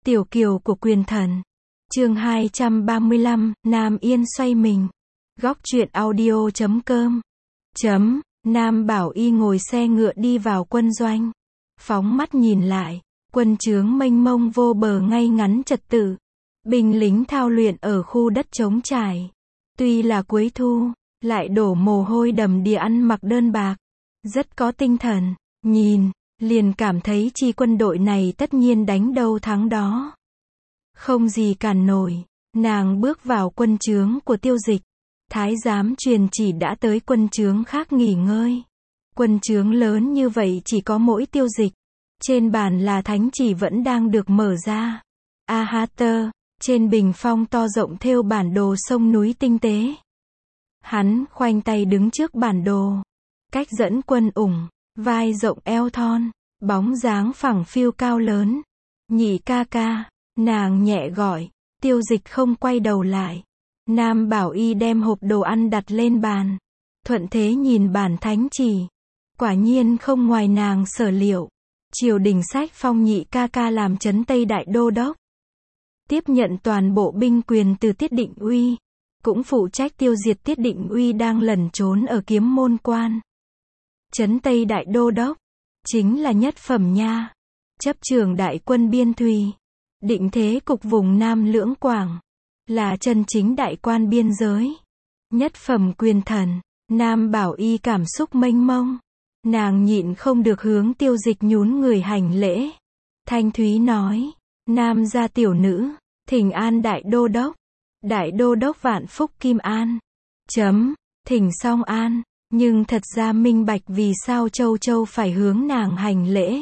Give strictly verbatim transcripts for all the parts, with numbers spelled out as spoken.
Tiểu kiều của quyền thần. Chương hai trăm ba mươi lăm, Nam Yên xoay mình. Góc truyện audio chấm com. Chấm, Nam Bảo Y ngồi xe ngựa đi vào quân doanh. Phóng mắt nhìn lại, quân trướng mênh mông vô bờ ngay ngắn trật tự. Binh lính thao luyện ở khu đất trống trải. Tuy là cuối thu, lại đổ mồ hôi đầm đìa ăn mặc đơn bạc. Rất có tinh thần, nhìn, liền cảm thấy chi quân đội này tất nhiên đánh đâu thắng đó. Không gì cản nổi, nàng bước vào quân trướng của Tiêu Dịch. Thái giám truyền chỉ đã tới quân trướng khác nghỉ ngơi. Quân trướng lớn như vậy chỉ có mỗi Tiêu Dịch. Trên bàn là thánh chỉ vẫn đang được mở ra. A ha tơ, trên bình phong to rộng thêu bản đồ sông núi tinh tế. Hắn khoanh tay đứng trước bản đồ. Cách dẫn quân ủng, vai rộng eo thon, bóng dáng phẳng phiu cao lớn. Nhị ca ca, nàng nhẹ gọi. Tiêu Dịch không quay đầu lại. Nam Bảo Y đem hộp đồ ăn đặt lên bàn. Thuận thế nhìn bản thánh chỉ. Quả nhiên không ngoài nàng sở liệu. Triều đình sách phong nhị ca ca làm trấn Tây Đại Đô Đốc. Tiếp nhận toàn bộ binh quyền từ Tiết Định Uy. Cũng phụ trách tiêu diệt Tiết Định Uy đang lẩn trốn ở Kiếm Môn Quan. Trấn Tây Đại Đô Đốc chính là nhất phẩm nha. Chấp trưởng đại quân biên thùy. Định thế cục vùng Nam Lưỡng Quảng. Là chân chính đại quan biên giới. Nhất phẩm quyền thần. Nam Bảo Y cảm xúc mênh mông. Nàng nhịn không được hướng Tiêu Dịch nhún người hành lễ. Thanh thúy nói. Nam gia tiểu nữ. Thỉnh an đại đô đốc. Đại đô đốc vạn phúc kim an. Chấm. Thỉnh song an. Nhưng thật ra minh bạch vì sao Châu Châu phải hướng nàng hành lễ.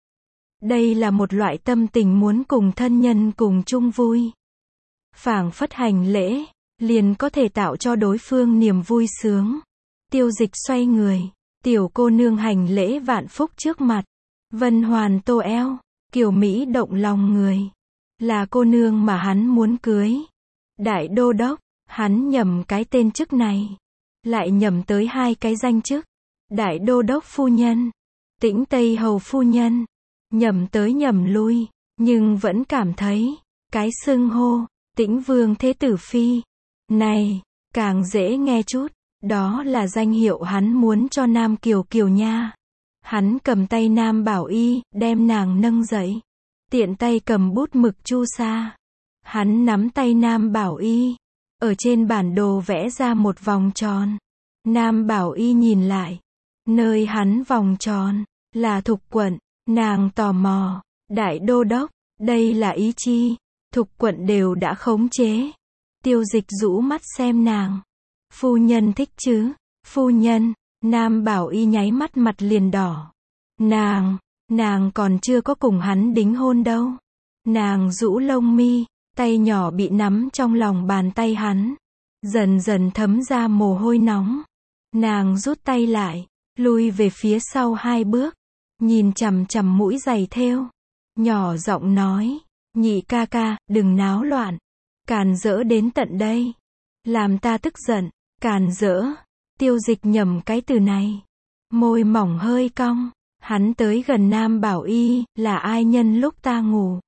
Đây là một loại tâm tình muốn cùng thân nhân cùng chung vui. Phảng phất hành lễ, liền có thể tạo cho đối phương niềm vui sướng. Tiêu Dịch xoay người, tiểu cô nương hành lễ vạn phúc trước mặt. Vân hoàn tô eo, kiều Mỹ động lòng người. Là cô nương mà hắn muốn cưới. Đại đô đốc, hắn nhầm cái tên chức này. Lại nhầm tới hai cái danh chức. Đại đô đốc phu nhân, Tĩnh Tây hầu phu nhân. Nhầm tới nhầm lui, nhưng vẫn cảm thấy, cái xưng hô, Tĩnh Vương Thế Tử Phi. Này, càng dễ nghe chút, đó là danh hiệu hắn muốn cho Nam Kiều Kiều nha. Hắn cầm tay Nam Bảo Y, đem nàng nâng dậy. Tiện tay cầm bút mực chu sa. Hắn nắm tay Nam Bảo Y. Ở trên bản đồ vẽ ra một vòng tròn. Nam Bảo Y nhìn lại. Nơi hắn vòng tròn, là Thục quận. Nàng tò mò. Đại đô đốc, đây là ý chi? Thục quận đều đã khống chế. Tiêu Dịch rũ mắt xem nàng. Phu nhân thích chứ? Phu nhân. Nam Bảo Y nháy mắt mặt liền đỏ. Nàng, nàng còn chưa có cùng hắn đính hôn đâu. Nàng rũ lông mi, tay nhỏ bị nắm trong lòng bàn tay hắn. Dần dần thấm ra mồ hôi nóng. Nàng rút tay lại, lui về phía sau hai bước. Nhìn chằm chằm mũi giày thêu. Nhỏ giọng nói. Nhị ca ca, đừng náo loạn. Càn rỡ đến tận đây. Làm ta tức giận. Càn rỡ. Tiêu Dịch nhầm cái từ này. Môi mỏng hơi cong. Hắn tới gần Nam Bảo Y. Là ai nhân lúc ta ngủ?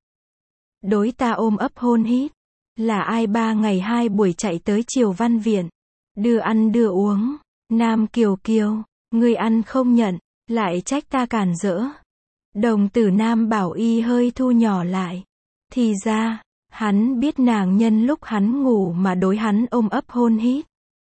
Đối ta ôm ấp hôn hít. Là ai ba ngày hai buổi chạy tới Triều Văn Viện. Đưa ăn đưa uống. Nam Kiều Kiều. Ngươi ăn không nhận. Lại trách ta cản rỡ. Đồng tử Nam Bảo Y hơi thu nhỏ lại. Thì ra, hắn biết nàng nhân lúc hắn ngủ mà đối hắn ôm ấp hôn hít.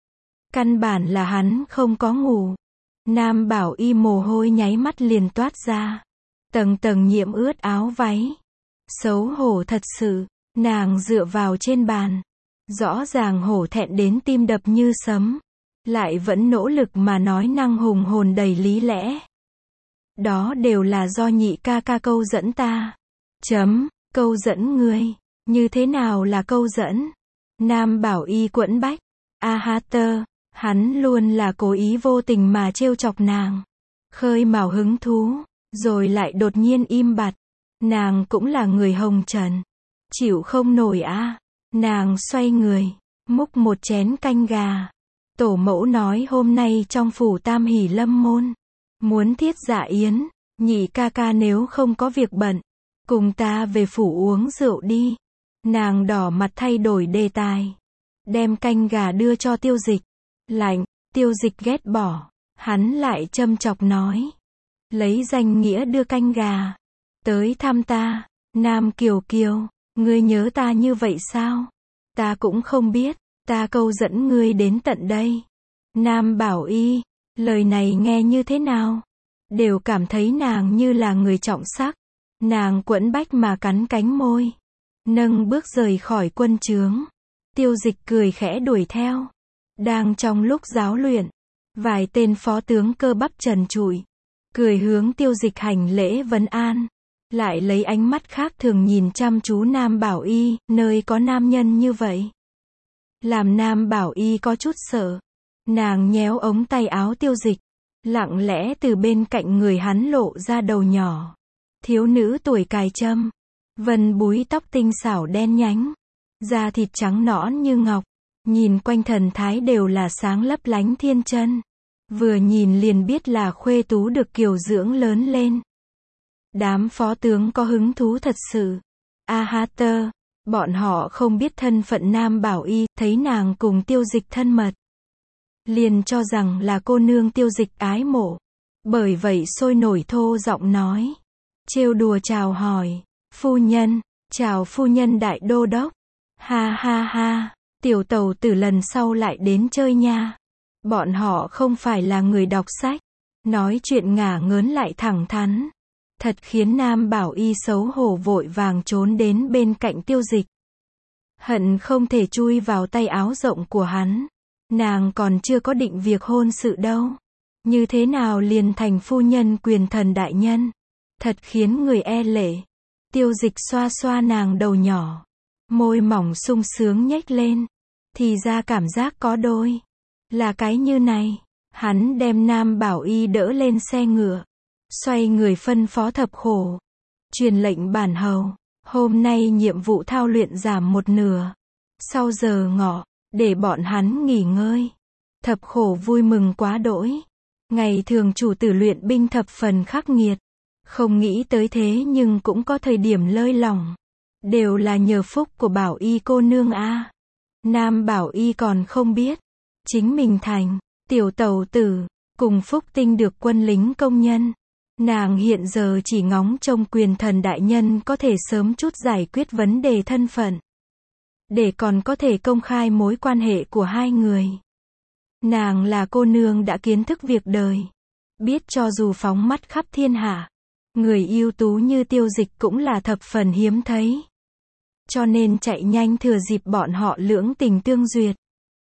Căn bản là hắn không có ngủ. Nam Bảo Y mồ hôi nháy mắt liền toát ra. Tầng tầng nhiễm ướt áo váy. Xấu hổ thật sự, nàng dựa vào trên bàn. Rõ ràng hổ thẹn đến tim đập như sấm. Lại vẫn nỗ lực mà nói năng hùng hồn đầy lý lẽ. Đó đều là do nhị ca ca câu dẫn ta. Chấm, câu dẫn ngươi. Như thế nào là câu dẫn? Nam Bảo Y quẫn bách. A ha tơ, hắn luôn là cố ý vô tình mà trêu chọc nàng. Khơi mào hứng thú, rồi lại đột nhiên im bặt. Nàng cũng là người hồng trần. Chịu không nổi a à. Nàng xoay người, múc một chén canh gà. Tổ mẫu nói hôm nay trong phủ Tam Hỷ Lâm môn. Muốn thiết dạ yến, nhị ca ca nếu không có việc bận, cùng ta về phủ uống rượu đi. Nàng đỏ mặt thay đổi đề tài. Đem canh gà đưa cho Tiêu Dịch. Lạnh, Tiêu Dịch ghét bỏ. Hắn lại châm chọc nói. Lấy danh nghĩa đưa canh gà. Tới thăm ta. Nam Kiều Kiều, ngươi nhớ ta như vậy sao? Ta cũng không biết. Ta câu dẫn ngươi đến tận đây. Nam Bảo Y, lời này nghe như thế nào? Đều cảm thấy nàng như là người trọng sắc. Nàng quẫn bách mà cắn cánh môi. Nâng bước rời khỏi quân trướng. Tiêu Dịch cười khẽ đuổi theo. Đang trong lúc giáo luyện, vài tên phó tướng cơ bắp trần trụi, cười hướng Tiêu Dịch hành lễ vấn an. Lại lấy ánh mắt khác thường nhìn chăm chú Nam Bảo Y, nơi có nam nhân như vậy. Làm Nam Bảo Y có chút sợ. Nàng nhéo ống tay áo Tiêu Dịch, lặng lẽ từ bên cạnh người hắn lộ ra đầu nhỏ. Thiếu nữ tuổi cài trâm, vân búi tóc tinh xảo đen nhánh, da thịt trắng nõn như ngọc, nhìn quanh thần thái đều là sáng lấp lánh thiên chân. Vừa nhìn liền biết là khuê tú được kiều dưỡng lớn lên. Đám phó tướng có hứng thú thật sự. A ha tơ, bọn họ không biết thân phận Nam Bảo Y, thấy nàng cùng Tiêu Dịch thân mật, liền cho rằng là cô nương Tiêu Dịch ái mộ. Bởi vậy sôi nổi thô giọng nói. Trêu đùa chào hỏi. Phu nhân, chào phu nhân đại đô đốc. Ha ha ha, tiểu tàu tử lần sau lại đến chơi nha. Bọn họ không phải là người đọc sách. Nói chuyện ngả ngớn lại thẳng thắn. Thật khiến Nam Bảo Y xấu hổ vội vàng trốn đến bên cạnh Tiêu Dịch. Hận không thể chui vào tay áo rộng của hắn. Nàng còn chưa có định việc hôn sự đâu. Như thế nào liền thành phu nhân quyền thần đại nhân. Thật khiến người e lệ. Tiêu Dịch xoa xoa nàng đầu nhỏ. Môi mỏng sung sướng nhếch lên. Thì ra cảm giác có đôi. Là cái như này. Hắn đem Nam Bảo Y đỡ lên xe ngựa. Xoay người phân phó thập khổ. Truyền lệnh bản hầu. Hôm nay nhiệm vụ thao luyện giảm một nửa. Sau giờ ngọ, để bọn hắn nghỉ ngơi. Thập khổ vui mừng quá đỗi. Ngày thường chủ tử luyện binh thập phần khắc nghiệt. Không nghĩ tới thế nhưng cũng có thời điểm lơi lỏng. Đều là nhờ phúc của Bảo Y cô nương a. Nam Bảo Y còn không biết. Chính mình thành tiểu tàu tử, cùng phúc tinh được quân lính công nhân. Nàng hiện giờ chỉ ngóng trông quyền thần đại nhân có thể sớm chút giải quyết vấn đề thân phận. Để còn có thể công khai mối quan hệ của hai người. Nàng là cô nương đã kiến thức việc đời. Biết cho dù phóng mắt khắp thiên hạ, người ưu tú như Tiêu Dịch cũng là thập phần hiếm thấy. Cho nên chạy nhanh thừa dịp bọn họ lưỡng tình tương duyệt.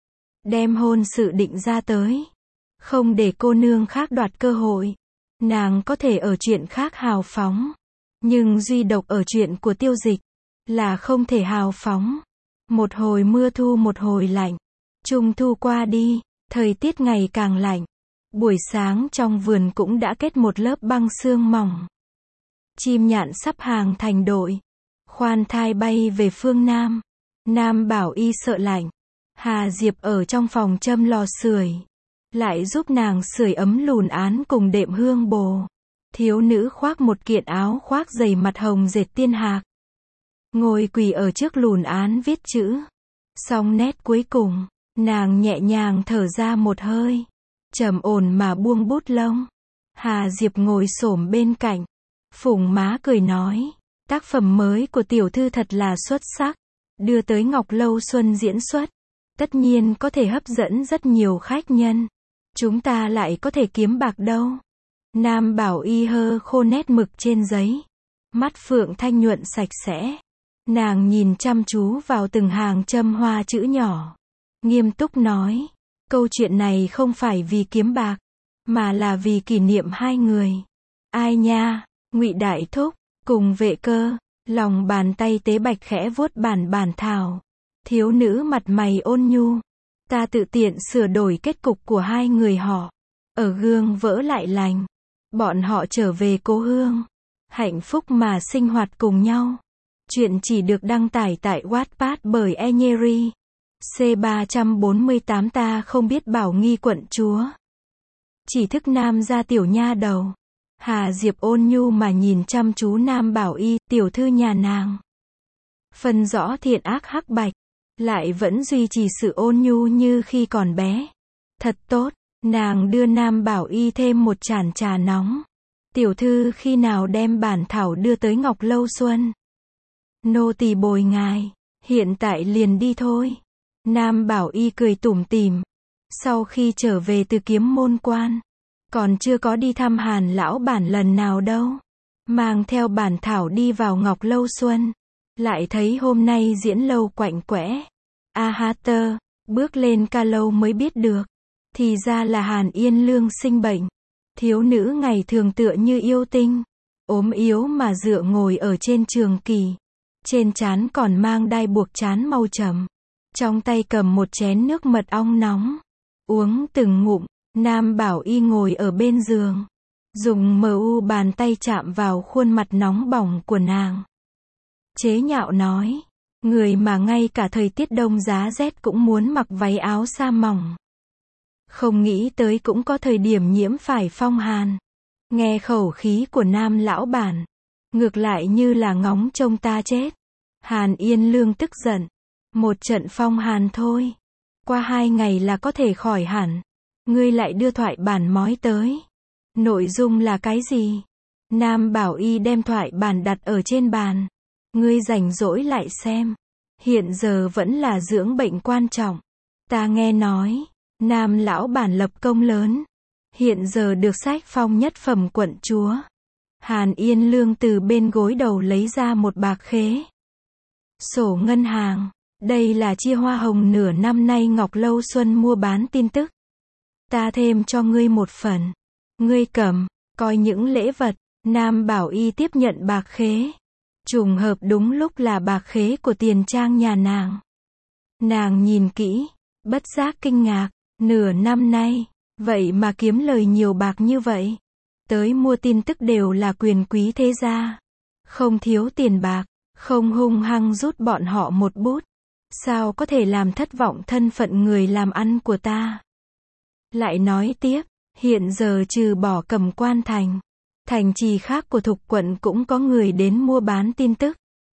Đem hôn sự định ra tới. Không để cô nương khác đoạt cơ hội. Nàng có thể ở chuyện khác hào phóng. Nhưng duy độc ở chuyện của Tiêu Dịch là không thể hào phóng. Một hồi mưa thu một hồi lạnh. Trung thu qua đi, thời tiết ngày càng lạnh. Buổi sáng trong vườn cũng đã kết một lớp băng sương mỏng. Chim nhạn sắp hàng thành đội. Khoan thai bay về phương Nam. Nam Bảo Y sợ lạnh. Hà Diệp ở trong phòng châm lò sưởi. Lại giúp nàng sưởi ấm lùn án cùng đệm hương bồ. Thiếu nữ khoác một kiện áo khoác dày mặt hồng dệt tiên hạc. Ngồi quỳ ở trước lùn án viết chữ. Xong nét cuối cùng, nàng nhẹ nhàng thở ra một hơi. Trầm ổn mà buông bút lông. Hà Diệp ngồi xổm bên cạnh. Phủng má cười nói. Tác phẩm mới của tiểu thư thật là xuất sắc. Đưa tới Ngọc Lâu Xuân diễn xuất. Tất nhiên có thể hấp dẫn rất nhiều khách nhân. Chúng ta lại có thể kiếm bạc đâu. Nam Bảo Y hơ khô nét mực trên giấy. Mắt phượng thanh nhuận sạch sẽ. Nàng nhìn chăm chú vào từng hàng châm hoa chữ nhỏ. Nghiêm túc nói. Câu chuyện này không phải vì kiếm bạc. Mà là vì kỷ niệm hai người. Ai nha, Ngụy Đại Thúc, cùng Vệ Cơ. Lòng bàn tay tế bạch khẽ vuốt bản bản thảo. Thiếu nữ mặt mày ôn nhu. Ta tự tiện sửa đổi kết cục của hai người họ. Ở gương vỡ lại lành. Bọn họ trở về cố hương. Hạnh phúc mà sinh hoạt cùng nhau. Chuyện chỉ được đăng tải tại Wattpad bởi Enyeri. C ba bốn tám ta không biết bảo nghi quận chúa. Chỉ thức nam gia tiểu nha đầu. Hà Diệp ôn nhu mà nhìn chăm chú Nam Bảo Y, tiểu thư nhà nàng. Phân rõ thiện ác hắc bạch, lại vẫn duy trì sự ôn nhu như khi còn bé. Thật tốt, nàng đưa Nam Bảo Y thêm một chản trà nóng. Tiểu thư khi nào đem bản thảo đưa tới Ngọc Lâu Xuân? Nô tỳ bồi ngài, hiện tại liền đi thôi. Nam Bảo Y cười tủm tỉm. Sau khi trở về từ Kiếm Môn Quan, còn chưa có đi thăm Hàn lão bản lần nào đâu. Mang theo bản thảo đi vào Ngọc Lâu Xuân, lại thấy hôm nay diễn lâu quạnh quẽ. A ha tơ, bước lên ca lâu mới biết được. Thì ra là Hàn Yên Lương sinh bệnh. Thiếu nữ ngày thường tựa như yêu tinh, ốm yếu mà dựa ngồi ở trên trường kỳ. Trên trán còn mang đai buộc trán màu trầm. Trong tay cầm một chén nước mật ong nóng. Uống từng ngụm, Nam Bảo Y ngồi ở bên giường. Dùng mờ u bàn tay chạm vào khuôn mặt nóng bỏng của nàng. Chế nhạo nói, người mà ngay cả thời tiết đông giá rét cũng muốn mặc váy áo sa mỏng. Không nghĩ tới cũng có thời điểm nhiễm phải phong hàn. Nghe khẩu khí của Nam lão bản, ngược lại như là ngóng trông ta chết. Hàn Yên Lương tức giận. Một trận phong hàn thôi, qua hai ngày là có thể khỏi hẳn. Ngươi lại đưa thoại bản mói tới. Nội dung là cái gì? Nam Bảo Y đem thoại bản đặt ở trên bàn. Ngươi rảnh rỗi lại xem. Hiện giờ vẫn là dưỡng bệnh quan trọng. Ta nghe nói, Nam lão bản lập công lớn. Hiện giờ được sách phong nhất phẩm quận chúa. Hàn Yên Lương từ bên gối đầu lấy ra một bạc khế. Sổ ngân hàng. Đây là chia hoa hồng nửa năm nay Ngọc Lâu Xuân mua bán tin tức. Ta thêm cho ngươi một phần. Ngươi cầm, coi những lễ vật. Nam Bảo Y tiếp nhận bạc khế. Trùng hợp đúng lúc là bạc khế của tiền trang nhà nàng. Nàng nhìn kỹ, bất giác kinh ngạc. Nửa năm nay, vậy mà kiếm lời nhiều bạc như vậy. Tới mua tin tức đều là quyền quý thế gia. Không thiếu tiền bạc, không hung hăng rút bọn họ một bút. Sao có thể làm thất vọng thân phận người làm ăn của ta? Lại nói tiếp, hiện giờ trừ bỏ Cẩm Quan thành, thành trì khác của Thục quận cũng có người đến mua bán tin tức.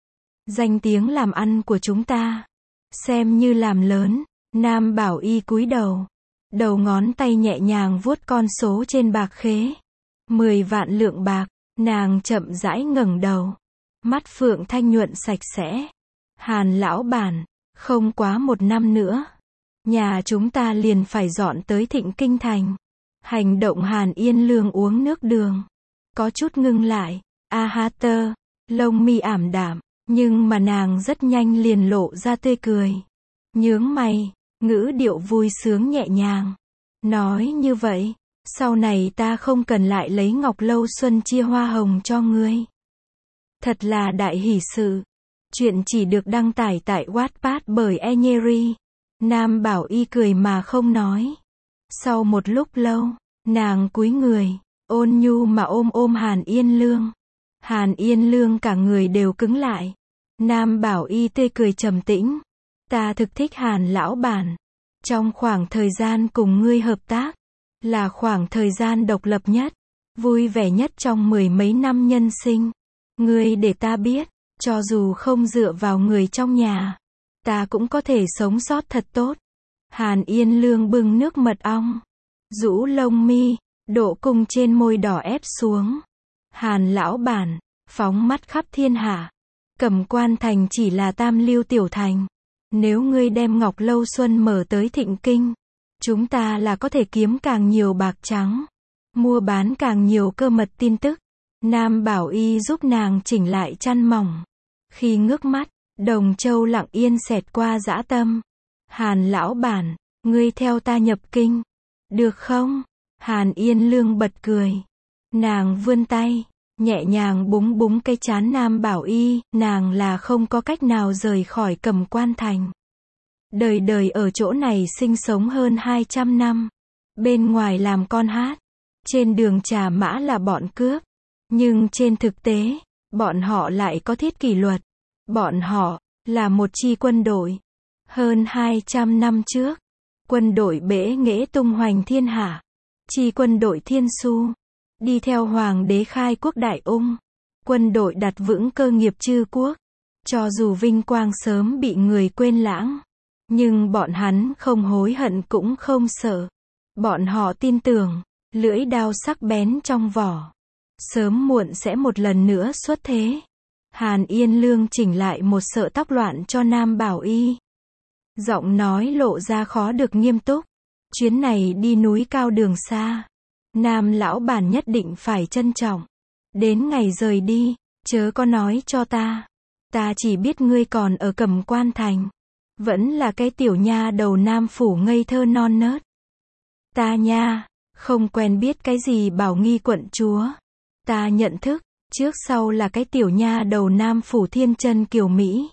Danh tiếng làm ăn của chúng ta, xem như làm lớn. Nam Bảo Y cúi đầu, đầu ngón tay nhẹ nhàng vuốt con số trên bạc khế. Mười vạn lượng bạc, nàng chậm rãi ngẩng đầu. Mắt phượng thanh nhuận sạch sẽ. Hàn lão bản, không quá một năm nữa, nhà chúng ta liền phải dọn tới Thịnh Kinh thành. Hành động Hàn Yên Lương uống nước đường, có chút ngưng lại. A ha tơ, lông mi ảm đạm, nhưng mà nàng rất nhanh liền lộ ra tươi cười. Nhướng mày, ngữ điệu vui sướng nhẹ nhàng. Nói như vậy, sau này ta không cần lại lấy Ngọc Lâu Xuân chia hoa hồng cho ngươi. Thật là đại hỷ sự. Chuyện chỉ được đăng tải tại Wattpad bởi Enyeri. Nam Bảo Y cười mà không nói. Sau một lúc lâu, nàng cúi người, ôn nhu mà ôm ôm Hàn Yên Lương. Hàn Yên Lương cả người đều cứng lại. Nam Bảo Y tươi cười trầm tĩnh. Ta thực thích Hàn lão bản. Trong khoảng thời gian cùng ngươi hợp tác, là khoảng thời gian độc lập nhất, vui vẻ nhất trong mười mấy năm nhân sinh. Ngươi để ta biết, cho dù không dựa vào người trong nhà, ta cũng có thể sống sót thật tốt. Hàn Yên Lương bưng nước mật ong, rũ lông mi, độ cung trên môi đỏ ép xuống. Hàn lão bản, phóng mắt khắp thiên hạ. Cẩm Quan thành chỉ là tam lưu tiểu thành. Nếu ngươi đem Ngọc Lâu Xuân mở tới Thịnh Kinh, chúng ta là có thể kiếm càng nhiều bạc trắng, mua bán càng nhiều cơ mật tin tức. Nam Bảo Y giúp nàng chỉnh lại chăn mỏng. Khi ngước mắt, Đồng Châu lặng yên xẹt qua dã tâm. Hàn lão bản, ngươi theo ta nhập kinh, được không? Hàn Yên Lương bật cười. Nàng vươn tay, nhẹ nhàng búng búng cái trán Nam Bảo Y. Nàng là không có cách nào rời khỏi Cẩm Quan thành. Đời đời ở chỗ này sinh sống hơn hai trăm năm. Bên ngoài làm con hát, trên đường trà mã là bọn cướp. Nhưng trên thực tế, bọn họ lại có thiết kỷ luật. Bọn họ là một chi quân đội. Hơn hai trăm năm trước, quân đội bẽ nghễ tung hoành thiên hạ. Chi quân đội Thiên Xu đi theo hoàng đế khai quốc đại ung. Quân đội đặt vững cơ nghiệp Trư quốc. Cho dù vinh quang sớm bị người quên lãng, nhưng bọn hắn không hối hận cũng không sợ. Bọn họ tin tưởng, lưỡi đao sắc bén trong vỏ, sớm muộn sẽ một lần nữa xuất thế. Hàn Yên Lương chỉnh lại một sợi tóc loạn cho Nam Bảo Y. Giọng nói lộ ra khó được nghiêm túc. Chuyến này đi núi cao đường xa, Nam lão bản nhất định phải trân trọng. Đến ngày rời đi, chớ có nói cho ta. Ta chỉ biết ngươi còn ở Cẩm Quan thành. Vẫn là cái tiểu nha đầu Nam phủ ngây thơ non nớt. Ta nha, không quen biết cái gì Bảo Nghi quận chúa. Ta nhận thức, trước sau là cái tiểu nha đầu Nam phủ thiên chân kiều Mỹ.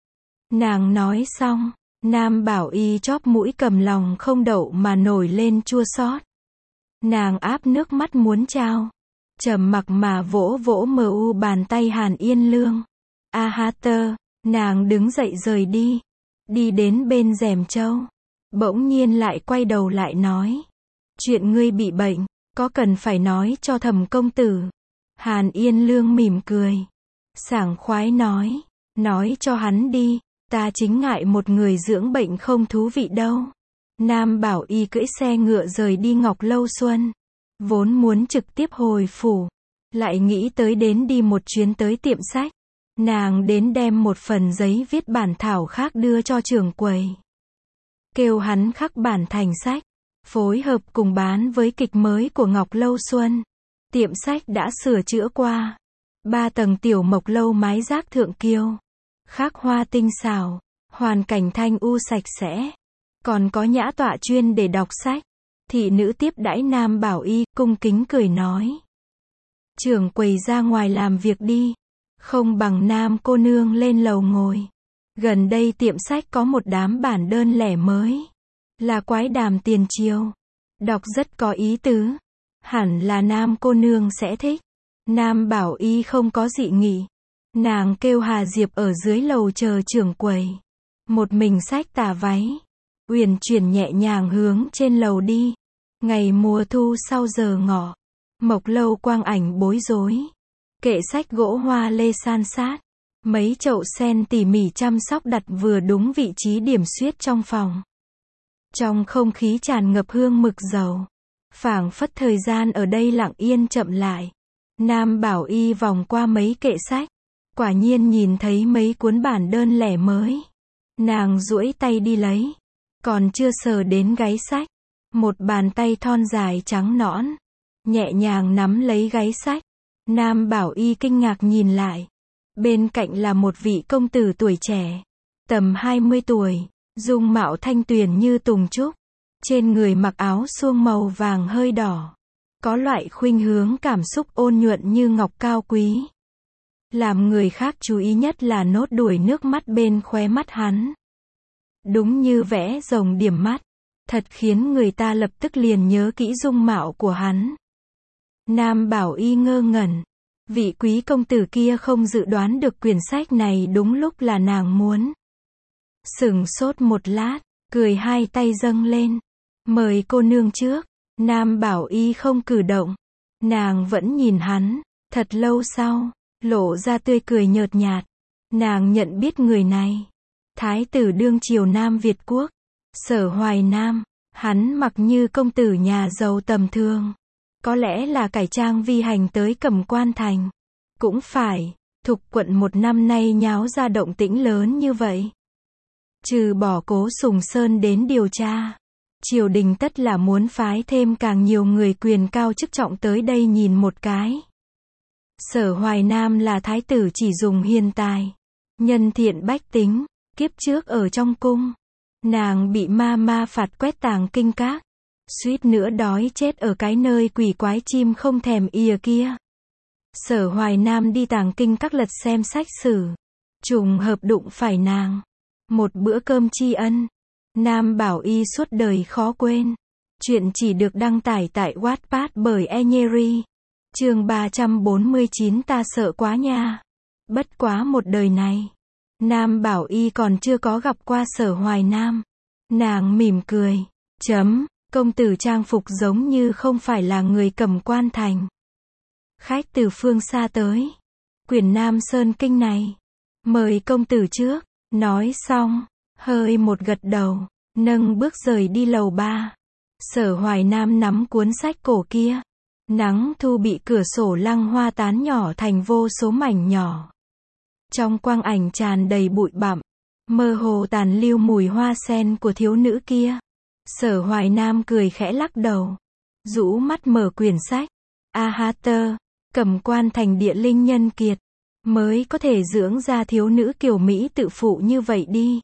Nàng nói xong, Nam Bảo Y chóp mũi cầm lòng không đậu mà nổi lên chua xót. Nàng áp nước mắt muốn trao. Trầm mặc mà vỗ vỗ mờ u bàn tay Hàn Yên Lương. A ha tơ, nàng đứng dậy rời đi. Đi đến bên rèm châu. Bỗng nhiên lại quay đầu lại nói. Chuyện ngươi bị bệnh, có cần phải nói cho Thẩm công tử? Hàn Yên Lương mỉm cười. Sảng khoái nói. Nói cho hắn đi, ta chính ngại một người dưỡng bệnh không thú vị đâu. Nam Bảo Y cưỡi xe ngựa rời đi Ngọc Lâu Xuân. Vốn muốn trực tiếp hồi phủ, lại nghĩ tới đến đi một chuyến tới tiệm sách. Nàng đến đem một phần giấy viết bản thảo khác đưa cho trưởng quầy. Kêu hắn khắc bản thành sách, phối hợp cùng bán với kịch mới của Ngọc Lâu Xuân. Tiệm sách đã sửa chữa qua. Ba tầng tiểu mộc lâu mái rác thượng kiêu. Khắc hoa tinh xảo, hoàn cảnh thanh u sạch sẽ. Còn có nhã tọa chuyên để đọc sách. Thị nữ tiếp đãi Nam Bảo Y, cung kính cười nói. Trưởng quầy ra ngoài làm việc đi. Không bằng Nam cô nương lên lầu ngồi. Gần đây tiệm sách có một đám bản đơn lẻ mới. Là quái đàm tiền triều. Đọc rất có ý tứ. Hẳn là Nam cô nương sẽ thích. Nam Bảo Y không có dị nghị. Nàng kêu Hà Diệp ở dưới lầu chờ trưởng quầy. Một mình xách tà váy. Uyển chuyển nhẹ nhàng hướng trên lầu đi. Ngày mùa thu sau giờ ngọ. Mộc lâu quang ảnh bối rối. Kệ sách gỗ hoa lê san sát. Mấy chậu sen tỉ mỉ chăm sóc đặt vừa đúng vị trí điểm xuyết trong phòng. Trong không khí tràn ngập hương mực dầu. Phảng phất thời gian ở đây lặng yên chậm lại. Nam Bảo Y vòng qua mấy kệ sách. Quả nhiên nhìn thấy mấy cuốn bản đơn lẻ mới. Nàng duỗi tay đi lấy. Còn chưa sờ đến gáy sách. Một bàn tay thon dài trắng nõn. Nhẹ nhàng nắm lấy gáy sách. Nam Bảo Y kinh ngạc nhìn lại. Bên cạnh là một vị công tử tuổi trẻ. Tầm hai mươi tuổi. Dung mạo thanh tuyền như tùng trúc. Trên người mặc áo suông màu vàng hơi đỏ. Có loại khuynh hướng cảm xúc ôn nhuận như ngọc cao quý. Làm người khác chú ý nhất là nốt đuổi nước mắt bên khóe mắt hắn. Đúng như vẽ rồng điểm mắt. Thật khiến người ta lập tức liền nhớ kỹ dung mạo của hắn. Nam Bảo Y ngơ ngẩn. Vị quý công tử kia không dự đoán được quyển sách này đúng lúc là nàng muốn. Sửng sốt một lát, cười hai tay dâng lên. Mời cô nương trước. Nam Bảo Y không cử động. Nàng vẫn nhìn hắn. Thật lâu sau, lộ ra tươi cười nhợt nhạt. Nàng nhận biết người này. Thái tử đương triều Nam Việt Quốc. Sở Hoài Nam. Hắn mặc như công tử nhà giàu tầm thường. Có lẽ là cải trang vi hành tới Cẩm Quan thành. Cũng phải, Thục quận một năm nay nháo ra động tĩnh lớn như vậy. Trừ bỏ Cố Sùng Sơn đến điều tra. Triều đình tất là muốn phái thêm càng nhiều người quyền cao chức trọng tới đây nhìn một cái. Sở Hoài Nam là thái tử chỉ dùng hiền tài. Nhân thiện bách tính, kiếp trước ở trong cung. Nàng bị ma ma phạt quét tàng kinh các. Suýt nữa đói chết ở cái nơi quỷ quái chim không thèm ìa kia. Sở Hoài Nam đi tàng kinh các lật xem sách sử. Trùng hợp đụng phải nàng. Một bữa cơm tri ân. Nam Bảo Y suốt đời khó quên. Chuyện chỉ được đăng tải tại Wattpad bởi Enyeri. Chương ba trăm bốn mươi chín ta sợ quá nha. Bất quá một đời này. Nam Bảo Y còn chưa có gặp qua Sở Hoài Nam. Nàng mỉm cười. Chấm. Công tử trang phục giống như không phải là người Cẩm Quan thành. khách từ phương xa tới. Quyển Nam Sơn Kinh này, mời công tử trước. Nói xong, hơi một gật đầu, nâng bước rời đi lầu ba. Sở Hoài Nam nắm cuốn sách cổ kia. Nắng thu bị cửa sổ lăng hoa tán nhỏ thành vô số mảnh nhỏ. Trong quang ảnh tràn đầy bụi bặm, mơ hồ tàn lưu mùi hoa sen của thiếu nữ kia. Sở Hoài Nam cười khẽ lắc đầu, rũ mắt mở quyển sách. A ha tơ, Cẩm Quan Thành địa linh nhân kiệt, mới có thể dưỡng ra thiếu nữ kiều mỹ tự phụ như vậy đi.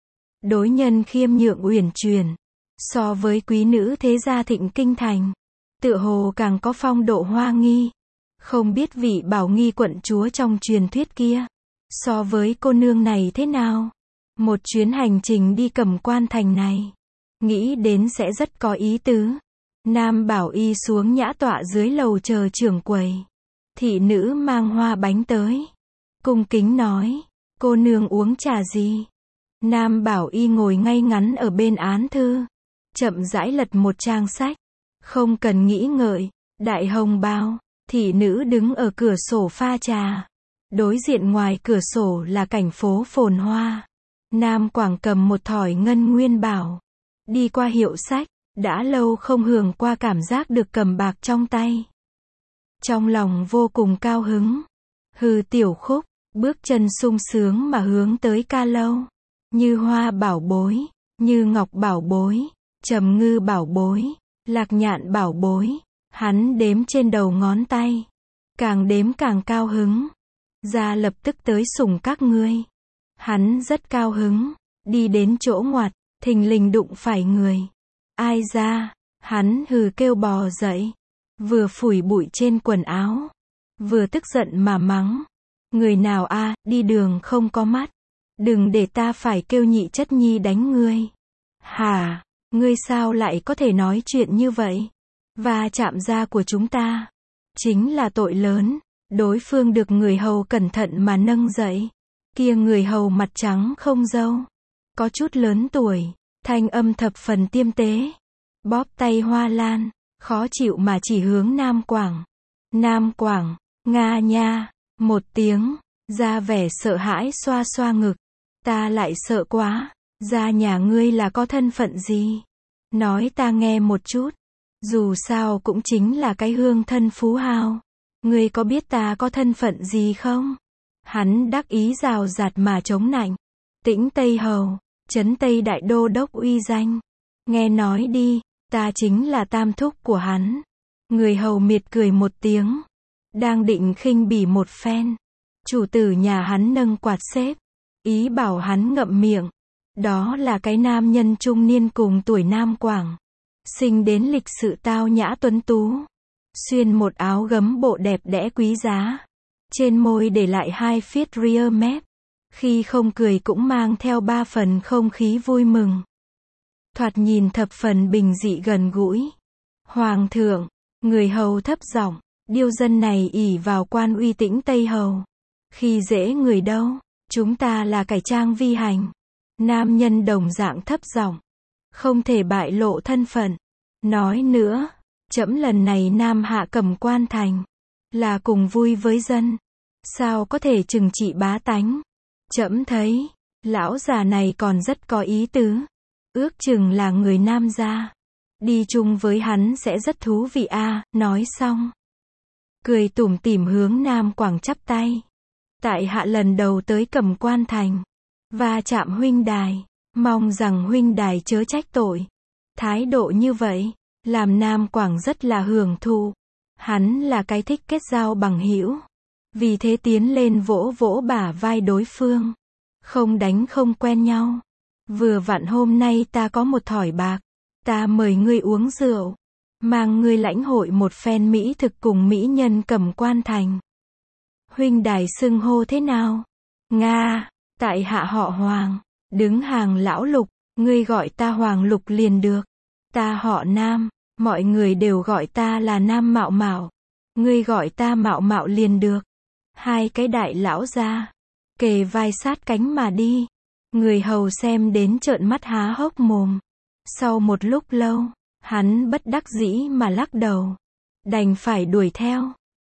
Đối nhân khiêm nhượng uyển chuyển, so với quý nữ thế gia thịnh kinh thành, tựa hồ càng có phong độ hoa nghi. Không biết vị Bảo Nghi quận chúa trong truyền thuyết kia, so với cô nương này thế nào? Một chuyến hành trình đi Cẩm Quan Thành này, nghĩ đến sẽ rất có ý tứ. Nam Bảo Y xuống nhã tọa dưới lầu chờ trưởng quầy. Thị nữ mang hoa bánh tới, cung kính nói, cô nương uống trà gì? Nam Bảo Y ngồi ngay ngắn ở bên án thư, chậm rãi lật một trang sách. Không cần nghĩ ngợi, đại hồng bào. Thị nữ đứng ở cửa sổ pha trà. Đối diện ngoài cửa sổ là cảnh phố phồn hoa. Nam Quảng cầm một thỏi ngân nguyên bảo, đi qua hiệu sách, đã lâu không hưởng qua cảm giác được cầm bạc trong tay. Trong lòng vô cùng cao hứng. Hừ tiểu khúc, bước chân sung sướng mà hướng tới ca lâu. Như hoa bảo bối, như ngọc bảo bối, trầm ngư bảo bối, lạc nhạn bảo bối. Hắn đếm trên đầu ngón tay. Càng đếm càng cao hứng. Ra lập tức tới sủng các ngươi. Hắn rất cao hứng, đi đến chỗ ngoặt, thình lình đụng phải người. Ai ra? Hắn hừ kêu bò dậy, vừa phủi bụi trên quần áo, vừa tức giận mà mắng. Người nào a, đi đường không có mắt, đừng để ta phải kêu nhị chất nhi đánh ngươi. Hả, ngươi sao lại có thể nói chuyện như vậy? Và chạm da của chúng ta, chính là tội lớn. Đối phương được người hầu cẩn thận mà nâng dậy. Kia người hầu mặt trắng không râu, có chút lớn tuổi, thanh âm thập phần tiêm tế, bóp tay hoa lan, khó chịu mà chỉ hướng Nam Quảng. Nam Quảng, nga nha, một tiếng, ra vẻ sợ hãi xoa xoa ngực. Ta lại sợ quá, ra nhà ngươi là có thân phận gì? Nói ta nghe một chút, dù sao cũng chính là cái hương thân phú hào. Ngươi có biết ta có thân phận gì không? Hắn đắc ý rào rạt mà chống nạnh. Tĩnh Tây Hầu, trấn Tây Đại Đô Đốc uy danh. Nghe nói đi, ta chính là tam thúc của hắn. Người hầu miệt cười một tiếng, đang định khinh bỉ một phen. Chủ tử nhà hắn nâng quạt xếp, ý bảo hắn ngậm miệng. Đó là cái nam nhân trung niên cùng tuổi Nam Quảng, sinh đến lịch sự tao nhã tuấn tú, xuyên một áo gấm bộ đẹp đẽ quý giá, trên môi để lại hai phiết rear mép, khi không cười cũng mang theo ba phần không khí vui mừng. Thoạt nhìn thập phần bình dị gần gũi. Hoàng thượng, người hầu thấp giọng, điêu dân này ỷ vào quan uy Tĩnh Tây Hầu, khi dễ người đâu, chúng ta là cải trang vi hành. Nam nhân đồng dạng thấp giọng, không thể bại lộ thân phận. Nói nữa, trẫm lần này Nam hạ Cẩm Quan Thành, là cùng vui với dân, sao có thể trừng trị bá tánh. Trẫm thấy, lão già này còn rất có ý tứ, ước chừng là người Nam gia, đi chung với hắn sẽ rất thú vị a. À. Nói xong, cười tủm tỉm hướng Nam Quảng chắp tay. Tại hạ lần đầu tới Cẩm Quan Thành, và chạm huynh đài, mong rằng huynh đài chớ trách tội. Thái độ như vậy, làm Nam Quảng rất là hưởng thụ. Hắn là cái thích kết giao bằng hữu, vì thế tiến lên vỗ vỗ bả vai đối phương. Không đánh không quen nhau. Vừa vặn hôm nay ta có một thỏi bạc, ta mời ngươi uống rượu, mang ngươi lãnh hội một phen mỹ thực cùng mỹ nhân Cẩm Quan Thành. Huynh đài xưng hô thế nào? Nga, tại hạ họ Hoàng, đứng hàng lão Lục, ngươi gọi ta Hoàng Lục liền được. Ta họ Nam, mọi người đều gọi ta là Nam Mạo Mạo, ngươi gọi ta Mạo Mạo liền được. Hai cái đại lão ra, kề vai sát cánh mà đi. Người hầu xem đến trợn mắt há hốc mồm. Sau một lúc lâu, hắn bất đắc dĩ mà lắc đầu, đành phải đuổi theo.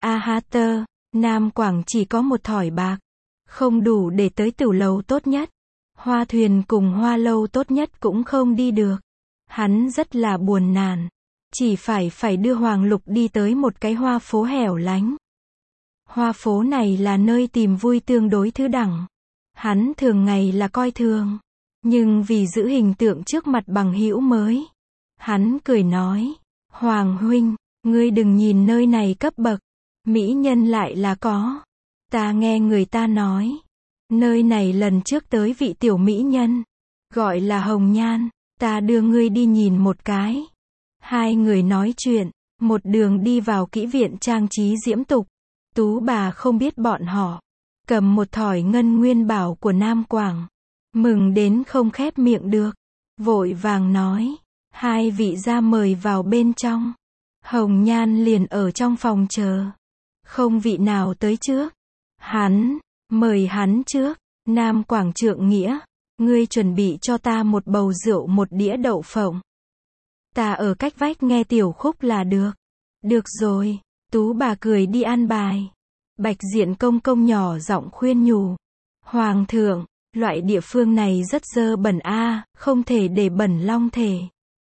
A ha tơ, Nam Quảng chỉ có một thỏi bạc. Không đủ để tới tửu lầu tốt nhất. Hoa thuyền cùng hoa lâu tốt nhất cũng không đi được. Hắn rất là buồn nản. Chỉ phải phải đưa Hoàng Lục đi tới một cái hoa phố hẻo lánh. Hoa phố này là nơi tìm vui tương đối thứ đẳng. Hắn thường ngày là coi thường. Nhưng vì giữ hình tượng trước mặt bằng hữu mới. Hắn cười nói. Hoàng huynh, ngươi đừng nhìn nơi này cấp bậc. Mỹ nhân lại là có. Ta nghe người ta nói. Nơi này lần trước tới vị tiểu mỹ nhân. Gọi là Hồng Nhan. Ta đưa ngươi đi nhìn một cái. Hai người nói chuyện. Một đường đi vào kỹ viện trang trí diễm tục. Tú bà không biết bọn họ. Cầm một thỏi ngân nguyên bảo của Nam Quảng. Mừng đến không khép miệng được. Vội vàng nói. Hai vị ra mời vào bên trong. Hồng Nhan liền ở trong phòng chờ. Không vị nào tới trước. Hắn, mời hắn trước. Nam Quảng trượng nghĩa. Ngươi chuẩn bị cho ta một bầu rượu một đĩa đậu phộng. Ta ở cách vách nghe tiểu khúc là được. Được rồi. Tú bà cười đi an bài. Bạch Diện công công nhỏ giọng khuyên nhủ. Hoàng thượng, loại địa phương này rất dơ bẩn a, không thể để bẩn long thể.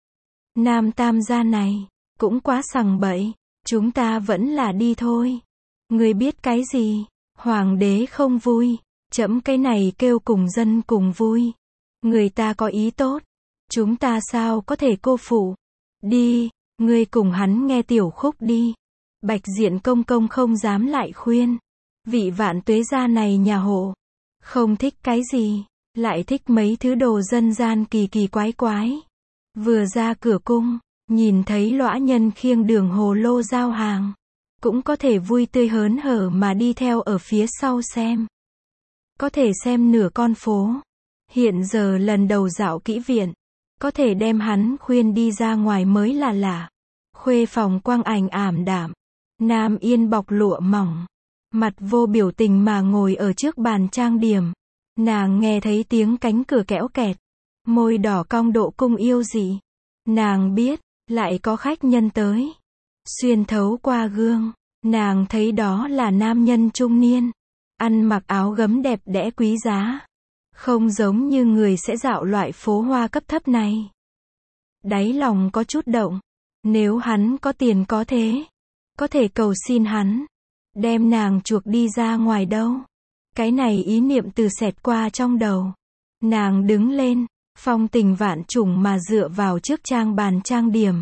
Nam Tam gia này, cũng quá sằng bậy. Chúng ta vẫn là đi thôi. Ngươi biết cái gì? Hoàng đế không vui. Trẫm cái này kêu cùng dân cùng vui. Người ta có ý tốt. Chúng ta sao có thể cô phụ. Đi, ngươi cùng hắn nghe tiểu khúc đi. Bạch Diện công công không dám lại khuyên. Vị Vạn Tuế gia này nhà hộ. Không thích cái gì. Lại thích mấy thứ đồ dân gian kỳ kỳ quái quái. Vừa ra cửa cung. Nhìn thấy lõa nhân khiêng đường hồ lô giao hàng. Cũng có thể vui tươi hớn hở mà đi theo ở phía sau xem. Có thể xem nửa con phố. Hiện giờ lần đầu dạo kỹ viện. Có thể đem hắn khuyên đi ra ngoài mới là lạ. Khuê phòng quang ảnh ảm đạm. Nam Yên bọc lụa mỏng. Mặt vô biểu tình mà ngồi ở trước bàn trang điểm. Nàng nghe thấy tiếng cánh cửa kéo kẹt. Môi đỏ cong độ cung yêu dị. Nàng biết, lại có khách nhân tới. Xuyên thấu qua gương. Nàng thấy đó là nam nhân trung niên. Ăn mặc áo gấm đẹp đẽ quý giá. Không giống như người sẽ dạo loại phố hoa cấp thấp này. Đáy lòng có chút động. Nếu hắn có tiền có thế. Có thể cầu xin hắn. Đem nàng chuộc đi ra ngoài đâu. Cái này ý niệm từ xẹt qua trong đầu. Nàng đứng lên. Phong tình vạn trùng mà dựa vào trước trang bàn trang điểm.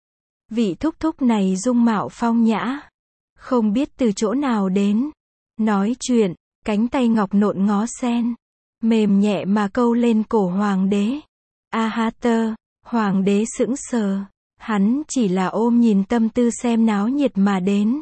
Vị thúc thúc này dung mạo phong nhã. Không biết từ chỗ nào đến. Nói chuyện. Cánh tay ngọc nộn ngó sen. Mềm nhẹ mà câu lên cổ hoàng đế. A ha tơ. Hoàng đế sững sờ. Hắn chỉ là ôm nhìn tâm tư xem náo nhiệt mà đến.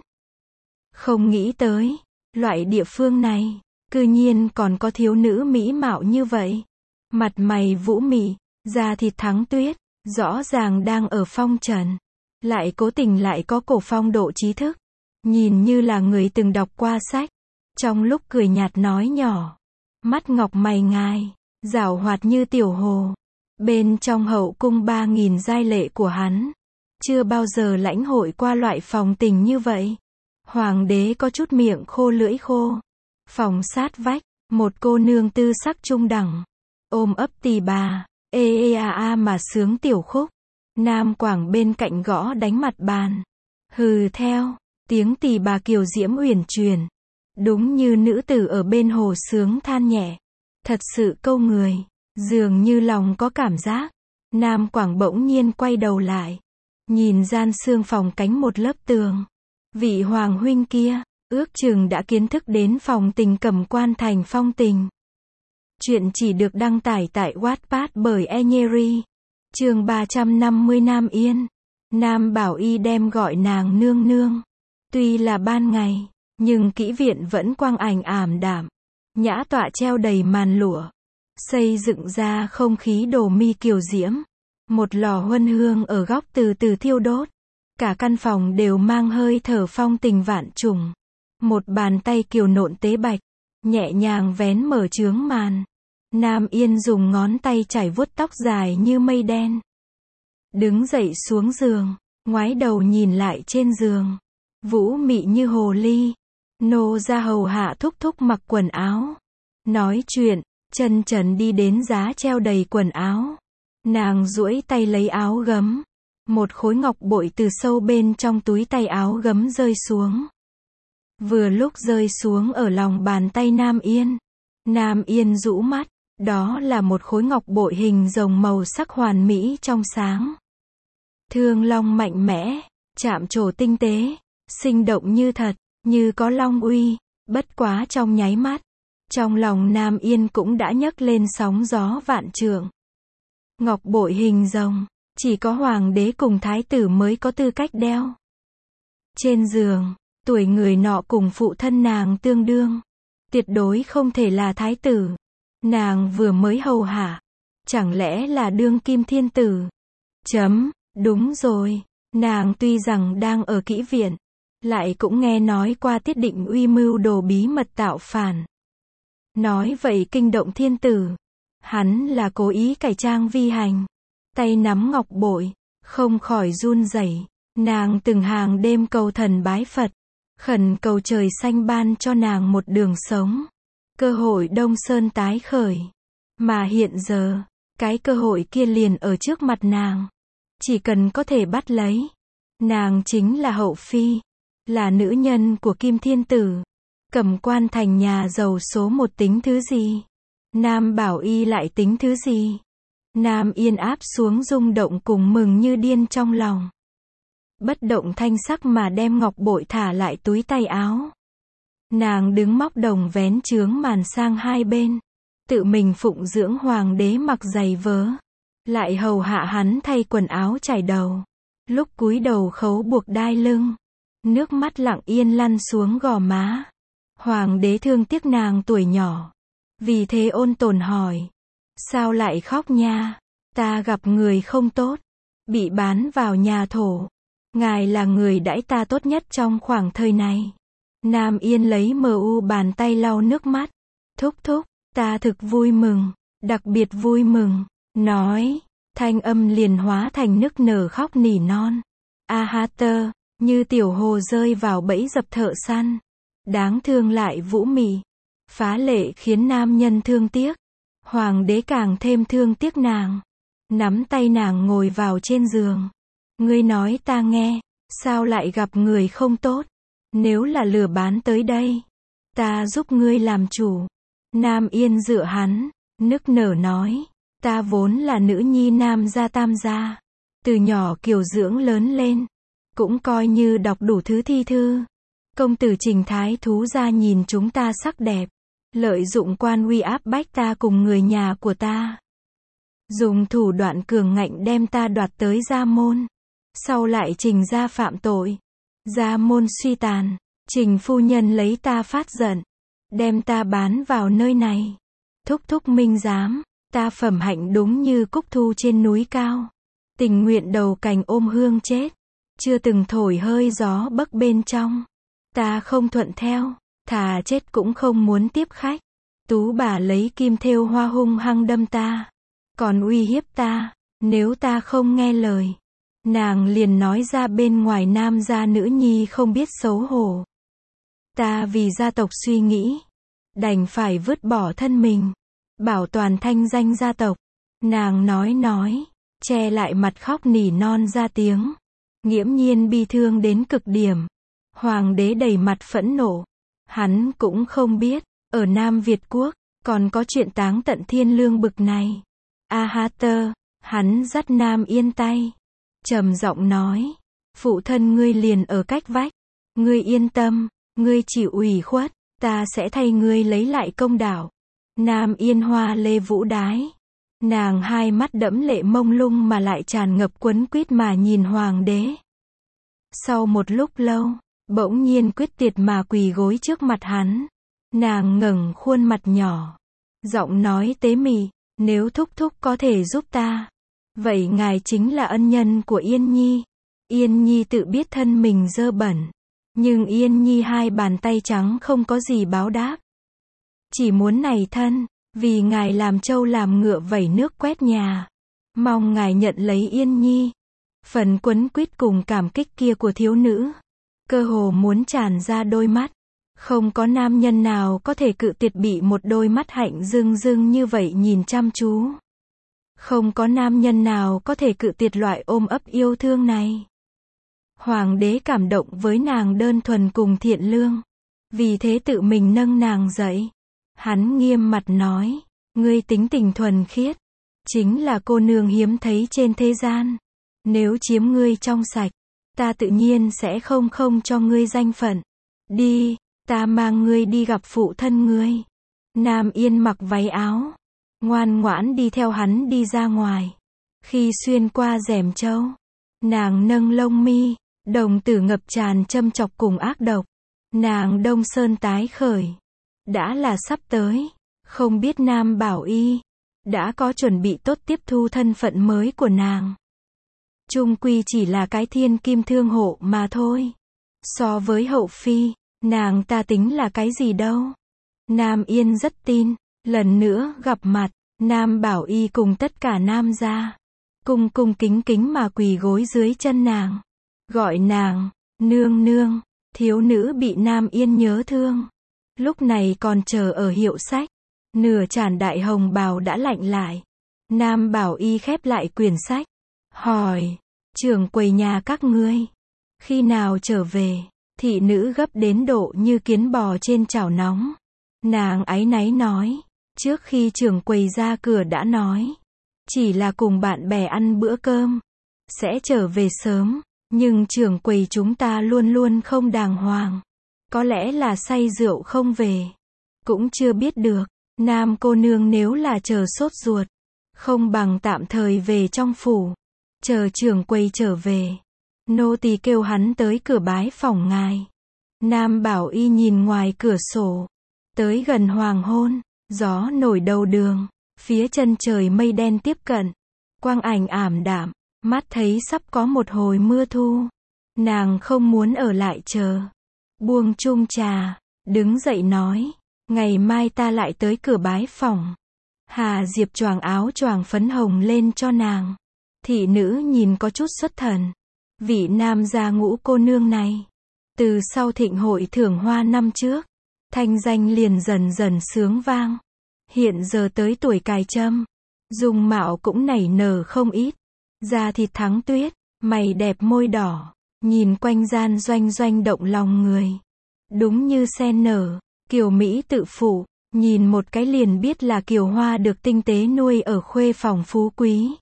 Không nghĩ tới. Loại địa phương này. Cư nhiên còn có thiếu nữ mỹ mạo như vậy. Mặt mày vũ mị. Da thịt thắng tuyết. Rõ ràng đang ở phong trần. Lại cố tình lại có cổ phong độ trí thức. Nhìn như là người từng đọc qua sách. Trong lúc cười nhạt nói nhỏ. Mắt ngọc mày ngài. Giảo hoạt như tiểu hồ. Bên trong hậu cung ba nghìn giai lệ của hắn. Chưa bao giờ lãnh hội qua loại phòng tình như vậy. Hoàng đế có chút miệng khô lưỡi khô. Phòng sát vách. Một cô nương tư sắc trung đẳng. Ôm ấp tỳ bà. Ê ê a a mà sướng tiểu khúc. Nam Quảng bên cạnh gõ đánh mặt bàn. Hừ theo. Tiếng tỳ bà kiều diễm uyển chuyển. Đúng như nữ tử ở bên hồ sướng than nhẹ. Thật sự câu người. Dường như lòng có cảm giác. Nam Quảng bỗng nhiên quay đầu lại. Nhìn gian xương phòng cánh một lớp tường. Vị hoàng huynh kia. Ước chừng đã kiến thức đến phòng tình Cẩm Quan Thành phong tình. Chuyện chỉ được đăng tải tại Wattpad bởi Enyeri. Chương ba trăm năm mươi Nam Yên. Nam Bảo Y đem gọi nàng nương nương. Tuy là ban ngày. Nhưng kỹ viện vẫn quang ảnh ảm đạm. Nhã tọa treo đầy màn lụa. Xây dựng ra không khí đồ mi kiều diễm. Một lò huân hương ở góc từ từ thiêu đốt. Cả căn phòng đều mang hơi thở phong tình vạn trùng. Một bàn tay kiều nộn tế bạch. Nhẹ nhàng vén mở chướng màn. Nam Yên dùng ngón tay chải vuốt tóc dài như mây đen. Đứng dậy xuống giường. Ngoái đầu nhìn lại trên giường. vũ mị như hồ ly. Nô ra hầu hạ thúc thúc mặc quần áo, nói chuyện, chân trần đi đến giá treo đầy quần áo. Nàng duỗi tay lấy áo gấm. Một khối ngọc bội từ sâu bên trong túi tay áo gấm rơi xuống. Vừa lúc rơi xuống ở lòng bàn tay Nam Yên. Nam Yên rũ mắt, đó là một khối ngọc bội hình rồng màu sắc hoàn mỹ trong sáng. Thương long mạnh mẽ, chạm trổ tinh tế, sinh động như thật, như có long uy, bất quá trong nháy mắt. Trong lòng Nam Yên cũng đã nhấc lên sóng gió vạn trượng. Ngọc bội hình rồng, chỉ có hoàng đế cùng thái tử mới có tư cách đeo. Trên giường, tuổi người nọ cùng phụ thân nàng tương đương. Tuyệt đối không thể là thái tử. Nàng vừa mới hầu hạ. Chẳng lẽ là đương kim thiên tử? Chấm, đúng rồi. Nàng tuy rằng đang ở kỹ viện, lại cũng nghe nói qua Tiết Định Uy mưu đồ bí mật tạo phản. Nói vậy kinh động thiên tử. Hắn là cố ý cải trang vi hành. Tay nắm ngọc bội, không khỏi run rẩy. Nàng từng hàng đêm cầu thần bái Phật, khẩn cầu trời xanh ban cho nàng một đường sống. Cơ hội Đông Sơn tái khởi. Mà hiện giờ, cái cơ hội kia liền ở trước mặt nàng. Chỉ cần có thể bắt lấy. Nàng chính là hậu phi, là nữ nhân của Kim Thiên Tử. Cẩm Quan thành nhà giàu số một tính thứ gì? Nam Bảo Y lại tính thứ gì? Nam Yên áp xuống rung động cùng mừng như điên trong lòng. Bất động thanh sắc mà đem ngọc bội thả lại túi tay áo. Nàng đứng móc đồng vén chướng màn sang hai bên. Tự mình phụng dưỡng hoàng đế mặc giày vớ. Lại hầu hạ hắn thay quần áo chải đầu. Lúc cúi đầu khấu buộc đai lưng. Nước mắt lặng yên lăn xuống gò má. Hoàng đế thương tiếc nàng tuổi nhỏ. Vì thế ôn tồn hỏi. Sao lại khóc nha? Ta gặp người không tốt. Bị bán vào nhà thổ. Ngài là người đãi ta tốt nhất trong khoảng thời này. Nam Yên lấy mờ u bàn tay lau nước mắt. Thúc thúc, ta thực vui mừng. Đặc biệt vui mừng. Nói. Thanh âm liền hóa thành nức nở khóc nỉ non. A ha tơ. Như tiểu hồ rơi vào bẫy dập thợ săn. Đáng thương lại vũ mị. Phá lệ khiến nam nhân thương tiếc. Hoàng đế càng thêm thương tiếc nàng. Nắm tay nàng ngồi vào trên giường. Ngươi nói ta nghe, sao lại gặp người không tốt? Nếu là lừa bán tới đây, ta giúp ngươi làm chủ. Nam Yên dựa hắn, nức nở nói. Ta vốn là nữ nhi Nam gia Tam gia. Từ nhỏ kiều dưỡng lớn lên. Cũng coi như đọc đủ thứ thi thư. Công tử Trình Thái Thú gia nhìn chúng ta sắc đẹp. Lợi dụng quan uy áp bách ta cùng người nhà của ta. Dùng thủ đoạn cường ngạnh đem ta đoạt tới gia môn. Sau lại Trình gia phạm tội. Gia môn suy tàn. Trình phu nhân lấy ta phát giận. Đem ta bán vào nơi này. Thúc thúc minh giám. Ta phẩm hạnh đúng như cúc thu trên núi cao. Tình nguyện đầu cành ôm hương chết. Chưa từng thổi hơi gió bấc bên trong. Ta không thuận theo. Thà chết cũng không muốn tiếp khách. Tú bà lấy kim thêu hoa hung hăng đâm ta. Còn uy hiếp ta. Nếu ta không nghe lời. Nàng liền nói ra bên ngoài Nam gia nữ nhi không biết xấu hổ. Ta vì gia tộc suy nghĩ. Đành phải vứt bỏ thân mình. Bảo toàn thanh danh gia tộc. Nàng nói nói. Che lại mặt khóc nỉ non ra tiếng. Nghiễm nhiên bi thương đến cực điểm. Hoàng đế đầy mặt phẫn nộ. Hắn cũng không biết. Ở Nam Việt Quốc. Còn có chuyện táng tận thiên lương bực này. A ha tơ. Hắn dắt Nam Yên tay. Trầm giọng nói. Phụ thân ngươi liền ở cách vách. Ngươi yên tâm. Ngươi chịu ủy khuất. Ta sẽ thay ngươi lấy lại công đạo. Nam Yên hoa lê vũ đái. Nàng hai mắt đẫm lệ mông lung mà lại tràn ngập quấn quýt mà nhìn hoàng đế. Sau một lúc lâu, bỗng nhiên quyết tiệt mà quỳ gối trước mặt hắn. Nàng ngẩng khuôn mặt nhỏ. Giọng nói tế mị. Nếu thúc thúc có thể giúp ta. Vậy ngài chính là ân nhân của Yên Nhi. Yên Nhi tự biết thân mình dơ bẩn. Nhưng Yên Nhi hai bàn tay trắng không có gì báo đáp. Chỉ muốn này thân. Vì ngài làm trâu làm ngựa vẩy nước quét nhà. Mong ngài nhận lấy Yên Nhi. Phần quấn quýt cùng cảm kích kia của thiếu nữ. cơ hồ muốn tràn ra đôi mắt. Không có nam nhân nào có thể cự tuyệt bị một đôi mắt hạnh rưng rưng như vậy nhìn chăm chú. Không có nam nhân nào có thể cự tuyệt loại ôm ấp yêu thương này. Hoàng đế cảm động với nàng đơn thuần cùng thiện lương. Vì thế tự mình nâng nàng dậy. Hắn nghiêm mặt nói, ngươi tính tình thuần khiết. Chính là cô nương hiếm thấy trên thế gian. Nếu chiếm ngươi trong sạch, ta tự nhiên sẽ không không cho ngươi danh phận. Đi, ta mang ngươi đi gặp phụ thân ngươi. Nam Yên mặc váy áo, ngoan ngoãn đi theo hắn đi ra ngoài. Khi xuyên qua rèm châu, nàng nâng lông mi, đồng tử ngập tràn châm chọc cùng ác độc. Nàng đông sơn tái khởi. Đã là sắp tới, không biết Nam Bảo Y đã có chuẩn bị tốt tiếp thu thân phận mới của nàng. Chung quy chỉ là cái thiên kim thương hộ mà thôi. So với hậu phi, nàng ta tính là cái gì đâu. Nam Yên rất tin, lần nữa gặp mặt, Nam Bảo Y cùng tất cả nam gia, cung cung kính kính mà quỳ gối dưới chân nàng. Gọi nàng, nương nương, thiếu nữ bị Nam Yên nhớ thương. Lúc này còn chờ ở hiệu sách, nửa tràn đại hồng bào đã lạnh lại. Nam Bảo Y khép lại quyển sách, hỏi, trưởng quầy nhà các ngươi, khi nào trở về? Thị nữ gấp đến độ như kiến bò trên chảo nóng. Nàng áy náy nói, trước khi trưởng quầy ra cửa đã nói, chỉ là cùng bạn bè ăn bữa cơm, sẽ trở về sớm, nhưng trưởng quầy chúng ta luôn luôn không đàng hoàng. Có lẽ là say rượu không về, cũng chưa biết được. Nam cô nương nếu là chờ sốt ruột, không bằng tạm thời về trong phủ, chờ trưởng quầy trở về. Nô tỳ kêu hắn tới cửa bái phỏng ngài. Nam Bảo Y nhìn ngoài cửa sổ, tới gần hoàng hôn, gió nổi đầu đường, phía chân trời mây đen tiếp cận, quang ảnh ảm đạm, mắt thấy sắp có một hồi mưa thu. Nàng không muốn ở lại chờ, buông chung trà, đứng dậy nói, ngày mai ta lại tới cửa bái phỏng. Hà Diệp choàng áo choàng phấn hồng lên cho nàng. Thị nữ nhìn có chút xuất thần. Vị nam gia ngũ cô nương này, từ sau thịnh hội thưởng hoa năm trước, thanh danh liền dần dần sướng vang. Hiện giờ tới tuổi cài trâm, dung mạo cũng nảy nở không ít. Da thịt thắng tuyết, mày đẹp môi đỏ, nhìn quanh gian doanh doanh động lòng người. Đúng như sen nở, kiều Mỹ tự phụ, nhìn một cái liền biết là kiều hoa được tinh tế nuôi ở khuê phòng phú quý.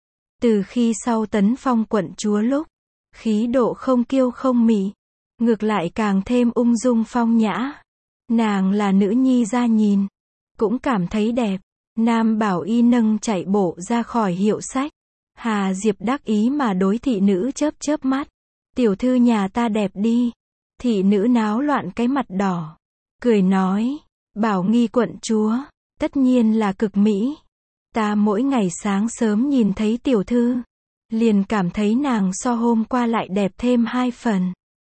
Từ khi sau tấn phong quận chúa lúc, khí độ không kiêu không mị, ngược lại càng thêm ung dung phong nhã. Nàng là nữ nhi ra nhìn, cũng cảm thấy đẹp. Nam Bảo Y nâng chạy bộ ra khỏi hiệu sách. Hà Diệp đắc ý mà đối thị nữ chớp chớp mắt. Tiểu thư nhà ta đẹp đi. Thị nữ náo loạn cái mặt đỏ, cười nói, Bảo Nghi quận chúa, tất nhiên là cực mỹ. Ta mỗi ngày sáng sớm nhìn thấy tiểu thư, liền cảm thấy nàng so hôm qua lại đẹp thêm hai phần.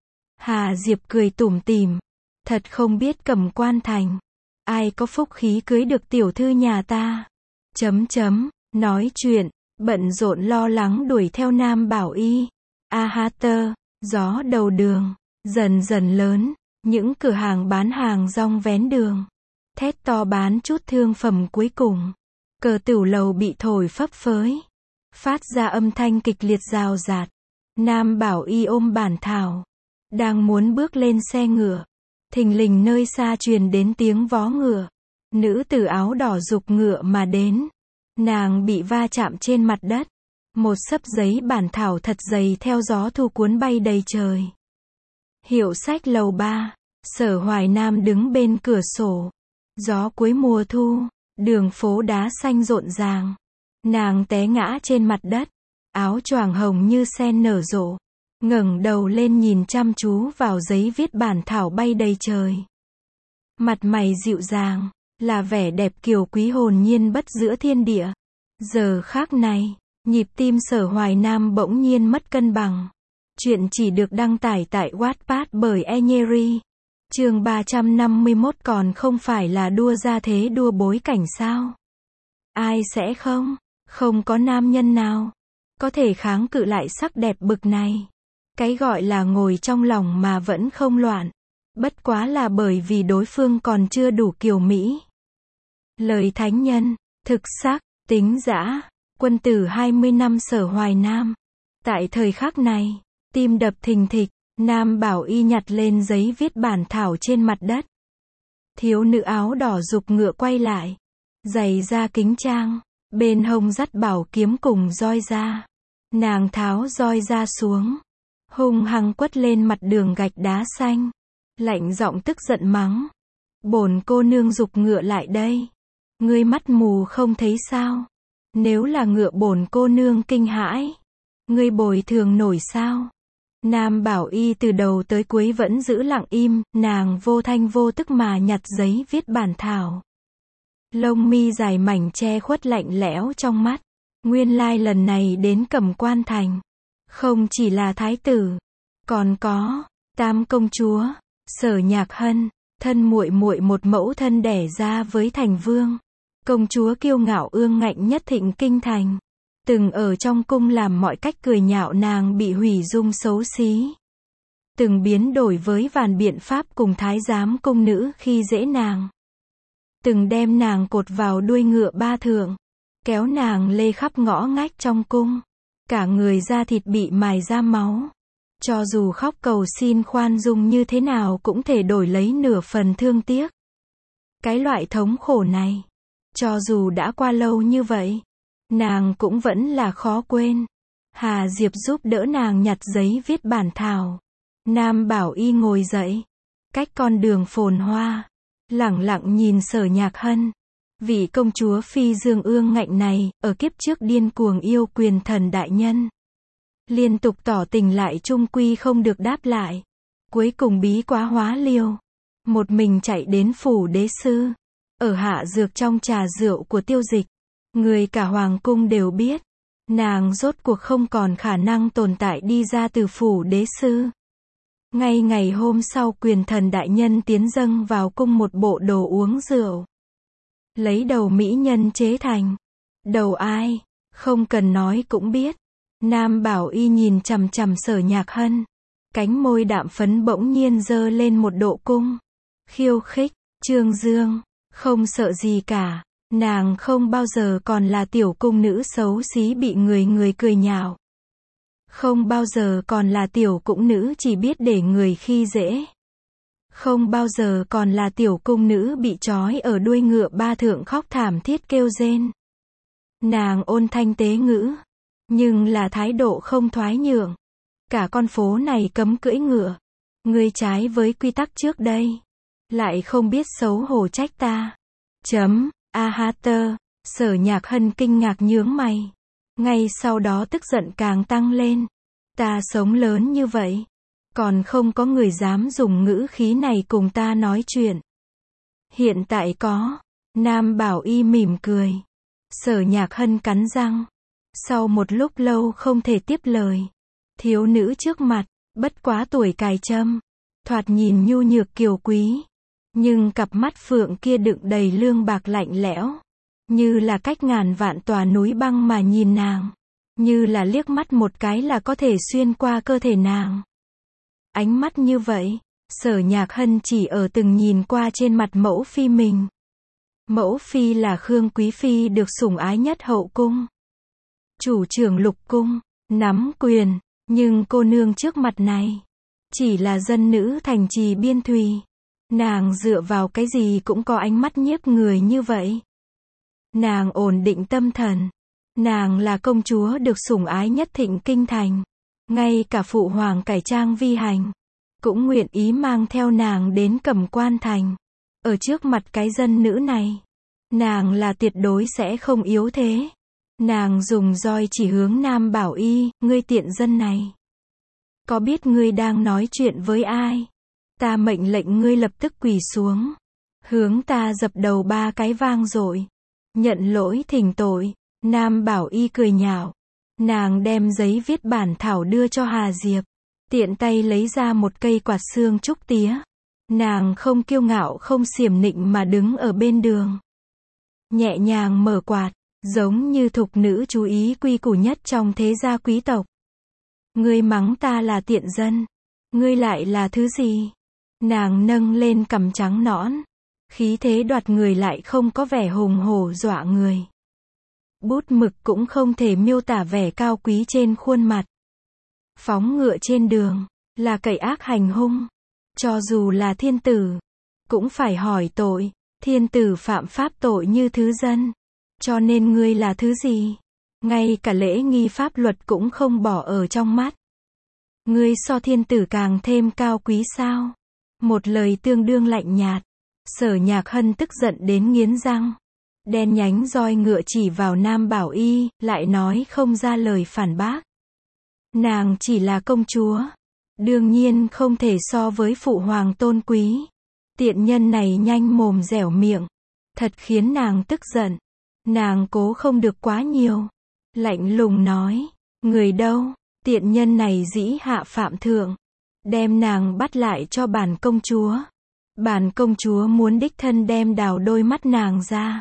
Hà Diệp cười tủm tỉm, thật không biết Cẩm Quan thành, ai có phúc khí cưới được tiểu thư nhà ta. Chấm chấm, nói chuyện, bận rộn lo lắng đuổi theo Nam Bảo Y. A ha tơ, gió đầu đường, dần dần lớn, những cửa hàng bán hàng rong vén đường, thét to bán chút thương phẩm cuối cùng. Cờ tửu lầu bị thổi phấp phới, phát ra âm thanh kịch liệt rào rạt. Nam Bảo Y ôm bản thảo, đang muốn bước lên xe ngựa, thình lình nơi xa truyền đến tiếng vó ngựa. Nữ tử áo đỏ giục ngựa mà đến. Nàng bị va chạm trên mặt đất. Một xấp giấy bản thảo thật dày theo gió thu cuốn bay đầy trời. Hiệu sách lầu ba, Sở Hoài Nam đứng bên cửa sổ. Gió cuối mùa thu, đường phố đá xanh rộn ràng. Nàng té ngã trên mặt đất, áo choàng hồng như sen nở rộ. Ngẩng đầu lên nhìn chăm chú vào giấy viết bản thảo bay đầy trời. Mặt mày dịu dàng, là vẻ đẹp kiều quý hồn nhiên bất giữa thiên địa. Giờ khác này, nhịp tim Sở Hoài Nam bỗng nhiên mất cân bằng. Chuyện chỉ được đăng tải tại Wattpad bởi Enyeri. Chương ba trăm năm mươi mốt còn không phải là đua ra thế đua bối cảnh sao? Ai sẽ không? Không có nam nhân nào có thể kháng cự lại sắc đẹp bực này. Cái gọi là ngồi trong lòng mà vẫn không loạn, bất quá là bởi vì đối phương còn chưa đủ kiều mỹ. Lời thánh nhân, thực sắc, tính dã, quân tử hai mươi năm Sở Hoài Nam. Tại thời khắc này, tim đập thình thịch, Nam Bảo Y nhặt lên giấy viết bản thảo trên mặt đất. Thiếu nữ áo đỏ giục ngựa quay lại, giày da kính trang, bên hông dắt bảo kiếm cùng roi ra. Nàng tháo roi ra xuống, hung hăng quất lên mặt đường gạch đá xanh, lạnh giọng tức giận mắng: "Bổn cô nương giục ngựa lại đây, ngươi mắt mù không thấy sao? Nếu là ngựa bổn cô nương kinh hãi, ngươi bồi thường nổi sao?" Nam Bảo Y từ đầu tới cuối vẫn giữ lặng im, nàng vô thanh vô tức mà nhặt giấy viết bản thảo. Lông mi dài mảnh che khuất lạnh lẽo trong mắt. Nguyên lai lần này đến Cẩm Quan Thành, không chỉ là thái tử, còn có tam công chúa, Sở Nhạc Hân, thân muội muội một mẫu thân đẻ ra với thành vương. Công chúa kiêu ngạo ương ngạnh nhất thịnh kinh thành, từng ở trong cung làm mọi cách cười nhạo nàng bị hủy dung xấu xí. Từng biến đổi với vàn biện pháp cùng thái giám cung nữ khi dễ nàng. Từng đem nàng cột vào đuôi ngựa ba thượng, kéo nàng lê khắp ngõ ngách trong cung. Cả người da thịt bị mài ra máu. Cho dù khóc cầu xin khoan dung như thế nào cũng thể đổi lấy nửa phần thương tiếc. Cái loại thống khổ này, cho dù đã qua lâu như vậy, nàng cũng vẫn là khó quên. Hà Diệp giúp đỡ nàng nhặt giấy viết bản thảo. Nam Bảo Y ngồi dậy, cách con đường phồn hoa, lẳng lặng nhìn Sở Nhạc Hân. Vị công chúa phi dương ương ngạnh này, ở kiếp trước điên cuồng yêu quyền thần đại nhân. Liên tục tỏ tình lại chung quy không được đáp lại. Cuối cùng bí quá hóa liều. Một mình chạy đến phủ đế sư. Ở hạ dược trong trà rượu của Tiêu Dịch. Người cả hoàng cung đều biết. Nàng rốt cuộc không còn khả năng tồn tại đi ra từ phủ đế sư. Ngay ngày hôm sau quyền thần đại nhân tiến dâng vào cung một bộ đồ uống rượu. Lấy đầu mỹ nhân chế thành. Đầu ai? Không cần nói cũng biết. Nam Bảo Y nhìn chằm chằm Sở Nhạc Hân. Cánh môi đạm phấn bỗng nhiên dơ lên một độ cung. Khiêu khích, trương dương, không sợ gì cả. Nàng không bao giờ còn là tiểu cung nữ xấu xí bị người người cười nhạo. Không bao giờ còn là tiểu cung nữ chỉ biết để người khi dễ. Không bao giờ còn là tiểu cung nữ bị trói ở đuôi ngựa ba thượng khóc thảm thiết kêu rên. Nàng ôn thanh tế ngữ, nhưng là thái độ không thoái nhượng. Cả con phố này cấm cưỡi ngựa. Ngươi trái với quy tắc trước đây. Lại không biết xấu hổ trách ta. Chấm, a ha tơ, Sở Nhạc Hân kinh ngạc nhướng mày. Ngay sau đó tức giận càng tăng lên. Ta sống lớn như vậy, còn không có người dám dùng ngữ khí này cùng ta nói chuyện. Hiện tại có. Nam Bảo Y mỉm cười. Sở Nhạc Hân cắn răng. Sau một lúc lâu không thể tiếp lời. Thiếu nữ trước mặt, bất quá tuổi cài trâm. Thoạt nhìn nhu nhược kiều quý. Nhưng cặp mắt phượng kia đựng đầy lương bạc lạnh lẽo. Như là cách ngàn vạn tòa núi băng mà nhìn nàng. Như là liếc mắt một cái là có thể xuyên qua cơ thể nàng. Ánh mắt như vậy, Sở Nhạc Hân chỉ ở từng nhìn qua trên mặt mẫu phi mình. Mẫu phi là Khương Quý Phi được sủng ái nhất hậu cung. Chủ trưởng lục cung, nắm quyền, nhưng cô nương trước mặt này, chỉ là dân nữ thành trì biên thùy. Nàng dựa vào cái gì cũng có ánh mắt nhiếp người như vậy. Nàng ổn định tâm thần. Nàng là công chúa được sủng ái nhất thịnh kinh thành. Ngay cả phụ hoàng cải trang vi hành, cũng nguyện ý mang theo nàng đến Cẩm Quan Thành. Ở trước mặt cái dân nữ này, nàng là tuyệt đối sẽ không yếu thế. Nàng dùng roi chỉ hướng Nam Bảo Y, ngươi tiện dân này. Có biết ngươi đang nói chuyện với ai? Ta mệnh lệnh ngươi lập tức quỳ xuống. Hướng ta dập đầu ba cái vang dội. Nhận lỗi thỉnh tội. Nam Bảo Y cười nhạo. Nàng đem giấy viết bản thảo đưa cho Hà Diệp. Tiện tay lấy ra một cây quạt xương trúc tía. Nàng không kiêu ngạo không xiểm nịnh mà đứng ở bên đường. Nhẹ nhàng mở quạt, giống như thục nữ chú ý quy củ nhất trong thế gia quý tộc. Ngươi mắng ta là tiện dân. Ngươi lại là thứ gì? Nàng nâng lên cằm trắng nõn. Khí thế đoạt người lại không có vẻ hùng hổ dọa người. Bút mực cũng không thể miêu tả vẻ cao quý trên khuôn mặt. Phóng ngựa trên đường, là cậy ác hành hung. Cho dù là thiên tử, cũng phải hỏi tội. Thiên tử phạm pháp tội như thứ dân. Cho nên ngươi là thứ gì? Ngay cả lễ nghi pháp luật cũng không bỏ ở trong mắt. Ngươi so thiên tử càng thêm cao quý sao? Một lời tương đương lạnh nhạt. Sở Nhạc Hân tức giận đến nghiến răng. Đen nhánh roi ngựa chỉ vào Nam Bảo Y, lại nói không ra lời phản bác. Nàng chỉ là công chúa. Đương nhiên không thể so với phụ hoàng tôn quý. Tiện nhân này nhanh mồm dẻo miệng. Thật khiến nàng tức giận. Nàng cố không được quá nhiều. Lạnh lùng nói. Người đâu? Tiện nhân này dĩ hạ phạm thượng. Đem nàng bắt lại cho bản công chúa. Bản công chúa muốn đích thân đem đào đôi mắt nàng ra.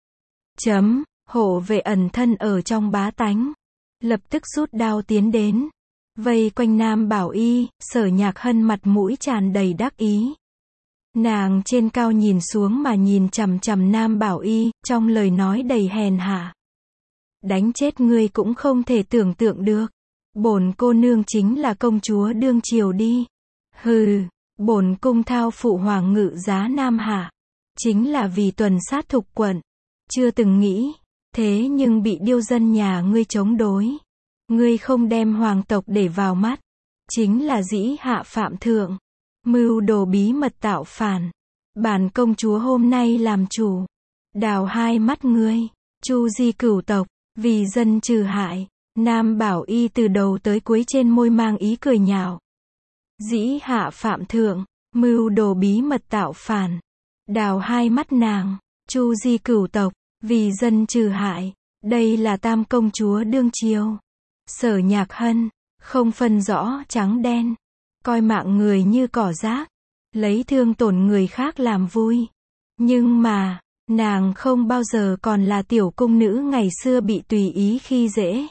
Chấm, hộ vệ ẩn thân ở trong bá tánh. Lập tức rút đao tiến đến. Vây quanh Nam Bảo Y, Sở Nhạc Hân mặt mũi tràn đầy đắc ý. Nàng trên cao nhìn xuống mà nhìn chằm chằm Nam Bảo Y, trong lời nói đầy hèn hạ. Đánh chết ngươi cũng không thể tưởng tượng được. Bổn cô nương chính là công chúa đương triều đi. Hừ, bổn cung thao phụ hoàng ngự giá Nam Hạ. Chính là vì tuần sát thục quận. Chưa từng nghĩ. Thế nhưng bị điêu dân nhà ngươi chống đối. Ngươi không đem hoàng tộc để vào mắt. Chính là dĩ hạ phạm thượng. Mưu đồ bí mật tạo phản. Bản công chúa hôm nay làm chủ. Đào hai mắt ngươi. Chu di cửu tộc. Vì dân trừ hại. Nam Bảo Y từ đầu tới cuối trên môi mang ý cười nhạo. Dĩ hạ phạm thượng. Mưu đồ bí mật tạo phản. Đào hai mắt nàng. Chu di cửu tộc. Vì dân trừ hại. Đây là tam công chúa đương triều. Sở Nhạc Hân. Không phân rõ trắng đen. Coi mạng người như cỏ rác. Lấy thương tổn người khác làm vui. Nhưng mà, nàng không bao giờ còn là tiểu cung nữ ngày xưa bị tùy ý khi dễ.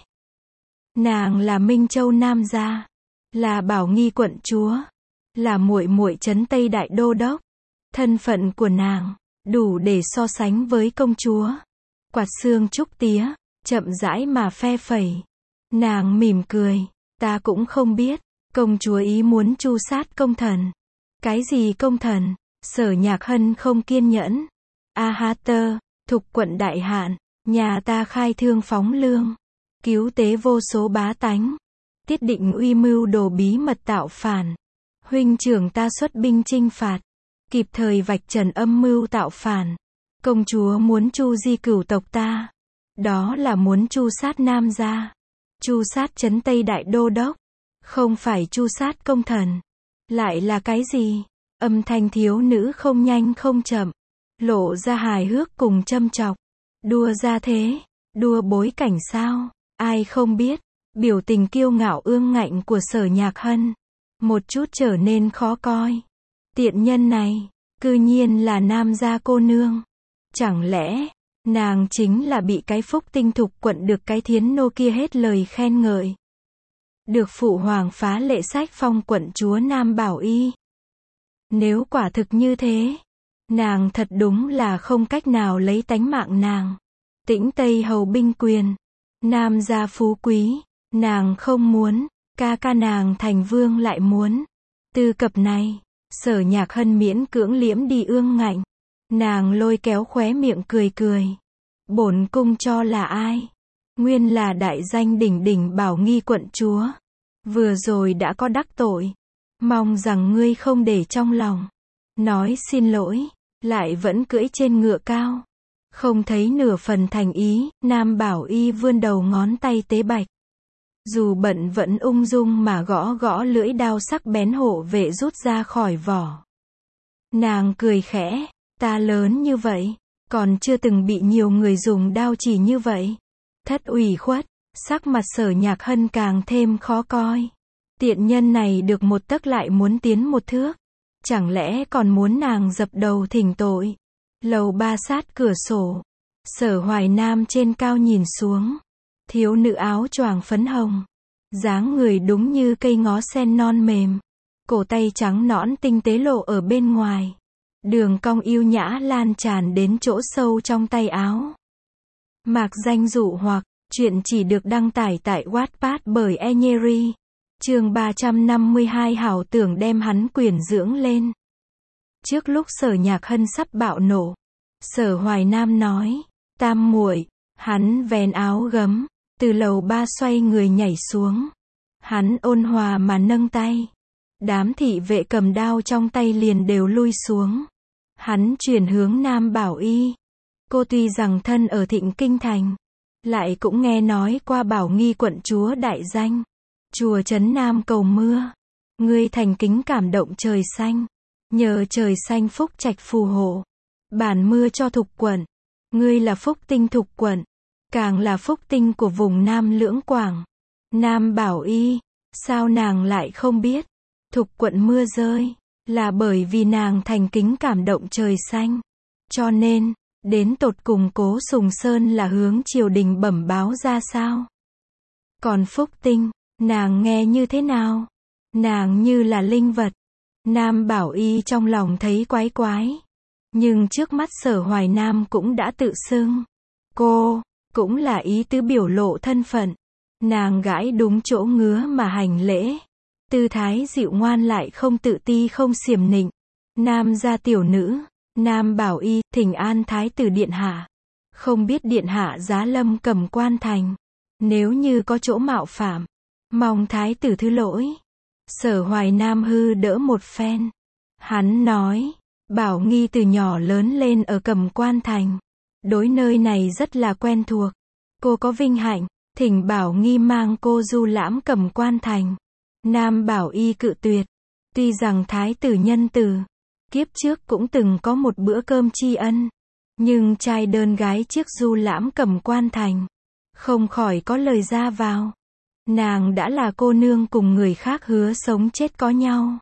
Nàng là Minh Châu Nam gia. Là Bảo Nghi quận chúa. Là muội muội trấn Tây Đại Đô Đốc. Thân phận của nàng, đủ để so sánh với công chúa. Quạt xương trúc tía, chậm rãi mà phe phẩy. Nàng mỉm cười. Ta cũng không biết. Công chúa ý muốn tru sát công thần. Cái gì công thần? Sở Nhạc Hân không kiên nhẫn. A ha tơ, thục quận đại hạn. Nhà ta khai thương phóng lương. Cứu tế vô số bá tánh. Tiết định uy mưu đồ bí mật tạo phản. Huynh trưởng ta xuất binh chinh phạt. Kịp thời vạch trần âm mưu tạo phản. Công chúa muốn tru di cửu tộc ta. Đó là muốn tru sát Nam gia. Tru sát trấn Tây Đại Đô Đốc. Không phải tru sát công thần. Lại là cái gì? Âm thanh thiếu nữ không nhanh không chậm. Lộ ra hài hước cùng châm chọc. Đua ra thế. Đua bối cảnh sao? Ai không biết. Biểu tình kiêu ngạo ương ngạnh của Sở Nhạc Hân. Một chút trở nên khó coi. Tiện nhân này. Cư nhiên là Nam gia cô nương. Chẳng lẽ, nàng chính là bị cái phúc tinh thục quận được cái thiến nô kia hết lời khen ngợi. Được phụ hoàng phá lệ sách phong quận chúa Nam Bảo Y. Nếu quả thực như thế, nàng thật đúng là không cách nào lấy tánh mạng nàng. Tĩnh Tây hầu binh quyền, Nam gia phú quý, nàng không muốn, ca ca nàng thành vương lại muốn. Tư cập này, Sở Nhạc Hân miễn cưỡng liễm đi ương ngạnh. Nàng lôi kéo khóe miệng cười cười. Bổn cung cho là ai? Nguyên là đại danh đỉnh đỉnh Bảo Nghi quận chúa. Vừa rồi đã có đắc tội. Mong rằng ngươi không để trong lòng. Nói xin lỗi. Lại vẫn cưỡi trên ngựa cao. Không thấy nửa phần thành ý. Nam Bảo Y vươn đầu ngón tay tế bạch. Dù bận vẫn ung dung mà gõ gõ lưỡi đao sắc bén hộ vệ rút ra khỏi vỏ. Nàng cười khẽ. Ta lớn như vậy, còn chưa từng bị nhiều người dùng đao chỉ như vậy. Thất ủy khuất, sắc mặt Sở Nhạc Hân càng thêm khó coi. Tiện nhân này được một tấc lại muốn tiến một thước. Chẳng lẽ còn muốn nàng dập đầu thỉnh tội. Lầu ba sát cửa sổ. Sở Hoài Nam trên cao nhìn xuống. Thiếu nữ áo choàng phấn hồng. Dáng người đúng như cây ngó sen non mềm. Cổ tay trắng nõn tinh tế lộ ở bên ngoài. Đường cong yêu nhã lan tràn đến chỗ sâu trong tay áo. Mạc danh dụ hoặc, chuyện chỉ được đăng tải tại Wattpad bởi Enyeri. Chương ba trăm năm mươi hai Hảo tưởng đem hắn quyển dưỡng lên. Trước lúc Sở Nhạc Hân sắp bạo nổ, Sở Hoài Nam nói, tam muội, hắn vén áo gấm, từ lầu ba xoay người nhảy xuống. Hắn ôn hòa mà nâng tay. Đám thị vệ cầm đao trong tay liền đều lui xuống. Hắn chuyển hướng Nam Bảo Y. Cô tuy rằng thân ở Thịnh Kinh Thành, lại cũng nghe nói qua Bảo Nghi quận chúa đại danh. Chùa Trấn Nam cầu mưa. Ngươi thành kính cảm động trời xanh. Nhờ trời xanh phúc trạch phù hộ. Bản mưa cho Thục quận. Ngươi là phúc tinh Thục quận. Càng là phúc tinh của vùng Nam Lưỡng Quảng. Nam Bảo Y. Sao nàng lại không biết? Thục quận mưa rơi. Là bởi vì nàng thành kính cảm động trời xanh. Cho nên, đến tột cùng Cố Sùng Sơn là hướng triều đình bẩm báo ra sao? Còn phúc tinh, nàng nghe như thế nào? Nàng như là linh vật. Nam Bảo Y trong lòng thấy quái quái. Nhưng trước mắt Sở Hoài Nam cũng đã tự xưng. Cô, cũng là ý tứ biểu lộ thân phận. Nàng gãi đúng chỗ ngứa mà hành lễ. Tư thái dịu ngoan lại không tự ti không xiểm nịnh. Nam gia tiểu nữ, Nam Bảo Y, thỉnh an thái tử điện hạ. Không biết điện hạ giá lâm Cẩm Quan thành. Nếu như có chỗ mạo phạm, mong thái tử thứ lỗi. Sở Hoài Nam hư đỡ một phen. Hắn nói, Bảo Nghi từ nhỏ lớn lên ở Cẩm Quan thành. Đối nơi này rất là quen thuộc. Cô có vinh hạnh, thỉnh Bảo Nghi mang cô du lãm Cẩm Quan thành. Nam Bảo Y cự tuyệt. Tuy rằng thái tử nhân từ, kiếp trước cũng từng có một bữa cơm tri ân. Nhưng trai đơn gái chiếc du lãm Cẩm Quan thành. Không khỏi có lời ra vào. Nàng đã là cô nương cùng người khác hứa sống chết có nhau.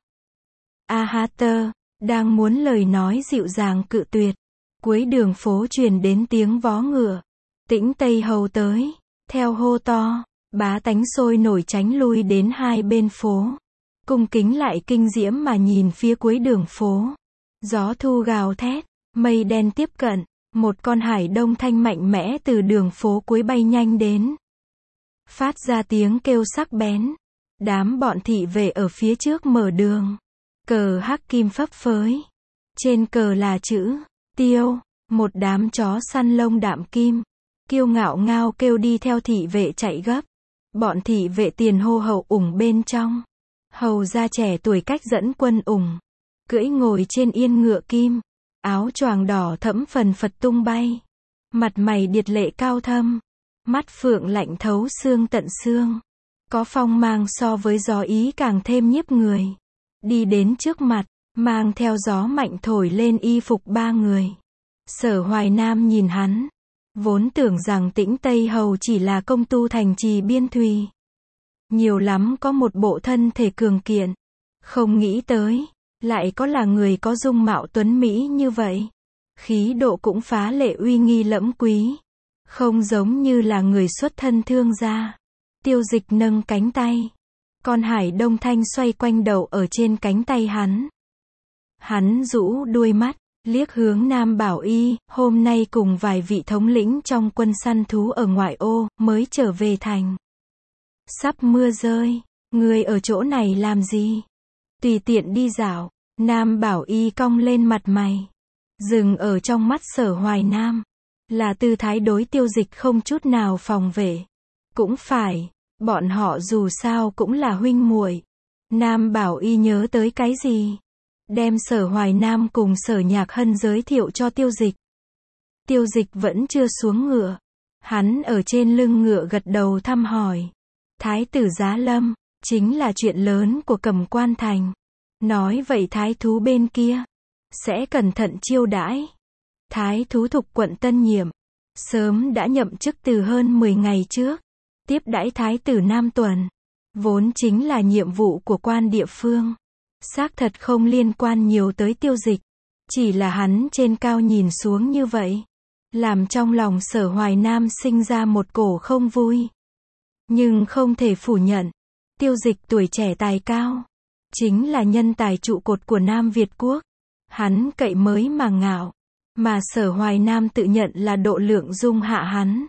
A ha tơ, đang muốn lời nói dịu dàng cự tuyệt. Cuối đường phố truyền đến tiếng vó ngựa. Tĩnh Tây Hầu tới, theo hô to, bá tánh sôi nổi tránh lui đến hai bên phố. Cung kính lại kinh diễm mà nhìn phía cuối đường phố. Gió thu gào thét, mây đen tiếp cận, một con hải đông thanh mạnh mẽ từ đường phố cuối bay nhanh đến. Phát ra tiếng kêu sắc bén. Đám bọn thị vệ ở phía trước mở đường. Cờ hắc kim phấp phới. Trên cờ là chữ tiêu. Một đám chó săn lông đạm kim. Kiêu ngạo ngao kêu đi theo thị vệ chạy gấp. Bọn thị vệ tiền hô hậu ủng bên trong. Hầu gia trẻ tuổi cách dẫn quân ủng. Cưỡi ngồi trên yên ngựa kim. Áo choàng đỏ thẫm phần phật tung bay. Mặt mày điệt lệ cao thâm. Mắt phượng lạnh thấu xương tận xương. Có phong mang so với gió ý càng thêm nhiếp người. Đi đến trước mặt, mang theo gió mạnh thổi lên y phục ba người. Sở Hoài Nam nhìn hắn. Vốn tưởng rằng Tĩnh Tây Hầu chỉ là công tu thành trì biên thùy. Nhiều lắm có một bộ thân thể cường kiện. Không nghĩ tới, lại có là người có dung mạo tuấn mỹ như vậy. Khí độ cũng phá lệ uy nghi lẫm quý. Không giống như là người xuất thân thương gia. Tiêu Dịch nâng cánh tay. Con hải đông thanh xoay quanh đầu ở trên cánh tay hắn. Hắn rũ đuôi mắt, liếc hướng Nam Bảo Y, hôm nay cùng vài vị thống lĩnh trong quân săn thú ở ngoại ô, mới trở về thành. Sắp mưa rơi, người ở chỗ này làm gì? Tùy tiện đi dạo. Nam Bảo Y cong lên mặt mày. Dừng ở trong mắt Sở Hoài Nam. Là tư thái đối Tiêu Dịch không chút nào phòng vệ. Cũng phải, bọn họ dù sao cũng là huynh muội. Nam Bảo Y nhớ tới cái gì? Đem Sở Hoài Nam cùng Sở Nhạc Hân giới thiệu cho Tiêu Dịch. Tiêu Dịch vẫn chưa xuống ngựa. Hắn ở trên lưng ngựa gật đầu thăm hỏi. Thái tử giá lâm, chính là chuyện lớn của Cẩm Quan thành. Nói vậy thái thú bên kia sẽ cẩn thận chiêu đãi. Thái thú Thục quận tân nhiệm, sớm đã nhậm chức từ hơn mười ngày trước. Tiếp đãi thái tử Nam Tuần, vốn chính là nhiệm vụ của quan địa phương. Xác thật không liên quan nhiều tới Tiêu Dịch. Chỉ là hắn trên cao nhìn xuống như vậy, làm trong lòng Sở Hoài Nam sinh ra một cổ không vui. Nhưng không thể phủ nhận, Tiêu Dịch tuổi trẻ tài cao, chính là nhân tài trụ cột của Nam Việt quốc. Hắn cậy mới mà ngạo, mà Sở Hoài Nam tự nhận là độ lượng dung hạ hắn.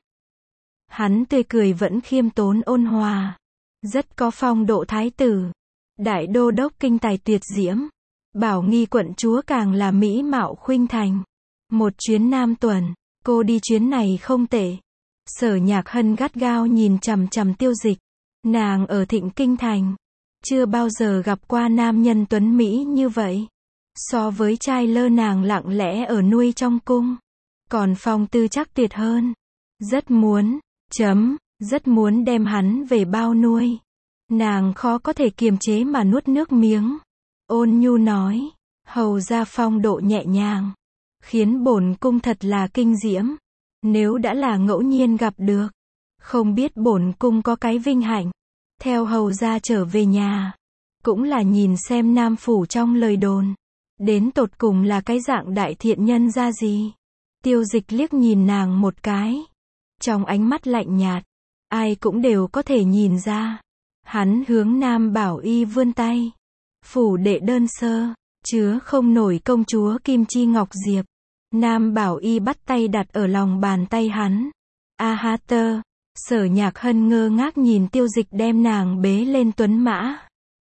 Hắn tươi cười vẫn khiêm tốn ôn hòa, rất có phong độ thái tử. Đại đô đốc kinh tài tuyệt diễm, Bảo Nghi quận chúa càng là mỹ mạo khuynh thành. Một chuyến Nam tuần, cô đi chuyến này không tệ. Sở Nhạc Hân gắt gao nhìn chằm chằm Tiêu Dịch. Nàng ở Thịnh Kinh thành, chưa bao giờ gặp qua nam nhân tuấn mỹ như vậy. So với trai lơ nàng lặng lẽ ở nuôi trong cung, còn phong tư chắc tuyệt hơn. Rất muốn, chấm, rất muốn đem hắn về bao nuôi. Nàng khó có thể kiềm chế mà nuốt nước miếng. Ôn nhu nói, hầu ra phong độ nhẹ nhàng, khiến bổn cung thật là kinh diễm. Nếu đã là ngẫu nhiên gặp được, không biết bổn cung có cái vinh hạnh, theo hầu ra trở về nhà, cũng là nhìn xem Nam phủ trong lời đồn, đến tột cùng là cái dạng đại thiện nhân ra gì. Tiêu Dịch liếc nhìn nàng một cái, trong ánh mắt lạnh nhạt, ai cũng đều có thể nhìn ra. Hắn hướng Nam Bảo Y vươn tay. Phủ đệ đơn sơ, chứa không nổi công chúa Kim Chi Ngọc Diệp. Nam Bảo Y bắt tay đặt ở lòng bàn tay hắn. A ha tơ, Sở Nhạc Hân ngơ ngác nhìn Tiêu Dịch đem nàng bế lên tuấn mã,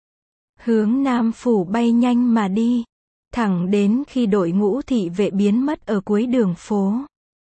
hướng Nam phủ bay nhanh mà đi, thẳng đến khi đội ngũ thị vệ biến mất ở cuối đường phố.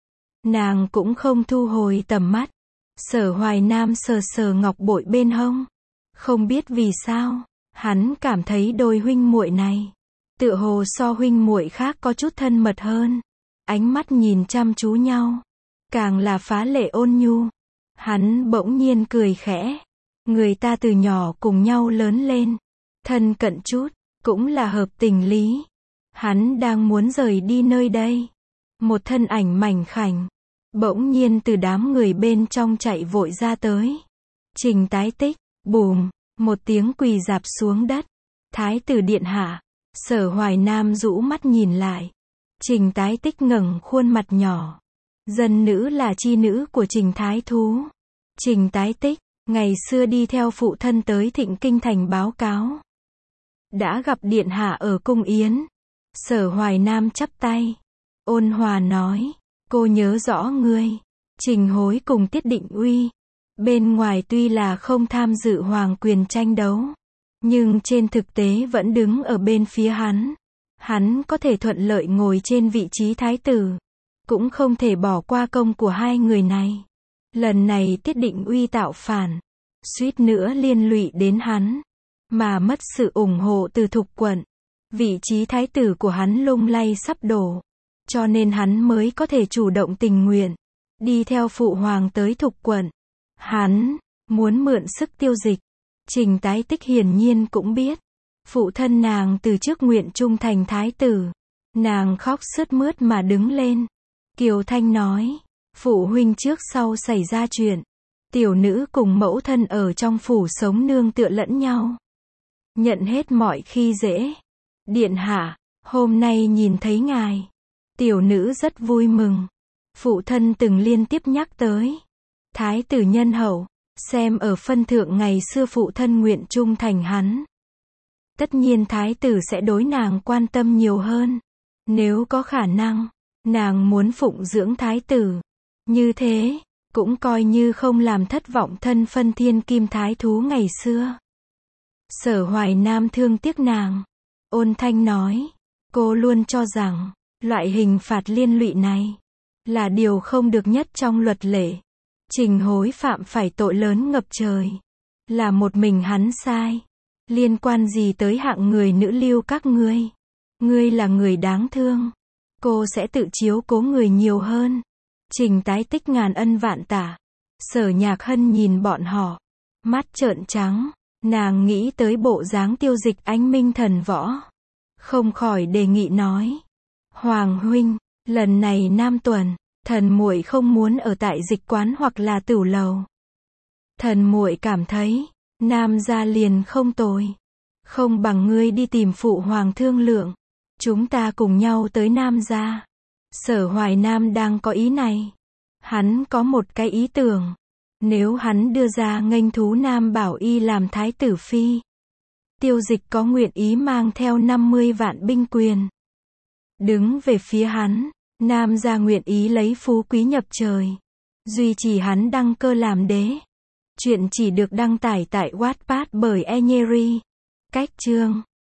Nàng cũng không thu hồi tầm mắt. Sở Hoài Nam sờ sờ ngọc bội bên hông, không biết vì sao, hắn cảm thấy đôi huynh muội này, tựa hồ so huynh muội khác có chút thân mật hơn. Ánh mắt nhìn chăm chú nhau, càng là phá lệ ôn nhu. Hắn bỗng nhiên cười khẽ. Người ta từ nhỏ cùng nhau lớn lên, thân cận chút, cũng là hợp tình lý. Hắn đang muốn rời đi nơi đây. Một thân ảnh mảnh khảnh, bỗng nhiên từ đám người bên trong chạy vội ra tới. Trình Tái Tích, bùm, một tiếng quỳ rạp xuống đất. Thái tử điện hạ. Sở Hoài Nam rũ mắt nhìn lại. Trình Tái Tích ngẩng khuôn mặt nhỏ. Dân nữ là chi nữ của Trình Thái Thú. Trình Tái Tích, ngày xưa đi theo phụ thân tới Thịnh Kinh thành báo cáo. Đã gặp điện hạ ở cung yến. Sở Hoài Nam chắp tay, ôn hòa nói, cô nhớ rõ ngươi. Trình Hối cùng Tiết Định Uy, bên ngoài tuy là không tham dự hoàng quyền tranh đấu, nhưng trên thực tế vẫn đứng ở bên phía hắn. Hắn có thể thuận lợi ngồi trên vị trí thái tử, cũng không thể bỏ qua công của hai người này. Lần này Tiết Định Uy tạo phản, suýt nữa liên lụy đến hắn, mà mất sự ủng hộ từ Thục quận. Vị trí thái tử của hắn lung lay sắp đổ, cho nên hắn mới có thể chủ động tình nguyện, đi theo phụ hoàng tới Thục quận. Hắn muốn mượn sức Tiêu Dịch. Trình Tái Tích hiển nhiên cũng biết, phụ thân nàng từ trước nguyện trung thành thái tử. Nàng khóc sướt mướt mà đứng lên. Kiều Thanh nói, phụ huynh trước sau xảy ra chuyện, tiểu nữ cùng mẫu thân ở trong phủ sống nương tựa lẫn nhau, nhận hết mọi khi dễ. Điện hạ, hôm nay nhìn thấy ngài, tiểu nữ rất vui mừng. Phụ thân từng liên tiếp nhắc tới thái tử nhân hậu, xem ở phân thượng ngày xưa phụ thân nguyện trung thành hắn, tất nhiên thái tử sẽ đối nàng quan tâm nhiều hơn. Nếu có khả năng, nàng muốn phụng dưỡng thái tử. Như thế, cũng coi như không làm thất vọng thân phân thiên kim thái thú ngày xưa. Sở Hoài Nam thương tiếc nàng, ôn thanh nói, cô luôn cho rằng, loại hình phạt liên lụy này, là điều không được nhất trong luật lệ. Trình Hối phạm phải tội lớn ngập trời, là một mình hắn sai, liên quan gì tới hạng người nữ lưu các ngươi. Ngươi là người đáng thương, cô sẽ tự chiếu cố người nhiều hơn. Trình Tái Tích ngàn ân vạn tạ. Sở Nhạc Hân nhìn bọn họ, mắt trợn trắng. Nàng nghĩ tới bộ dáng Tiêu Dịch anh minh thần võ, không khỏi đề nghị nói, Hoàng huynh, lần này Nam tuần, thần muội không muốn ở tại dịch quán hoặc là tửu lầu. Thần muội cảm thấy, Nam gia liền không tồi, không bằng ngươi đi tìm phụ hoàng thương lượng, chúng ta cùng nhau tới Nam gia. Sở Hoài Nam đang có ý này, hắn có một cái ý tưởng, Nếu hắn đưa ra nghênh thú Nam Bảo Y làm thái tử phi, Tiêu Dịch có nguyện ý mang theo năm mươi vạn binh quyền đứng về phía hắn. Nam gia nguyện ý lấy phú quý nhập trời, duy trì hắn đăng cơ làm đế. Chuyện chỉ được đăng tải tại Wattpad bởi Enyeri. Cách chương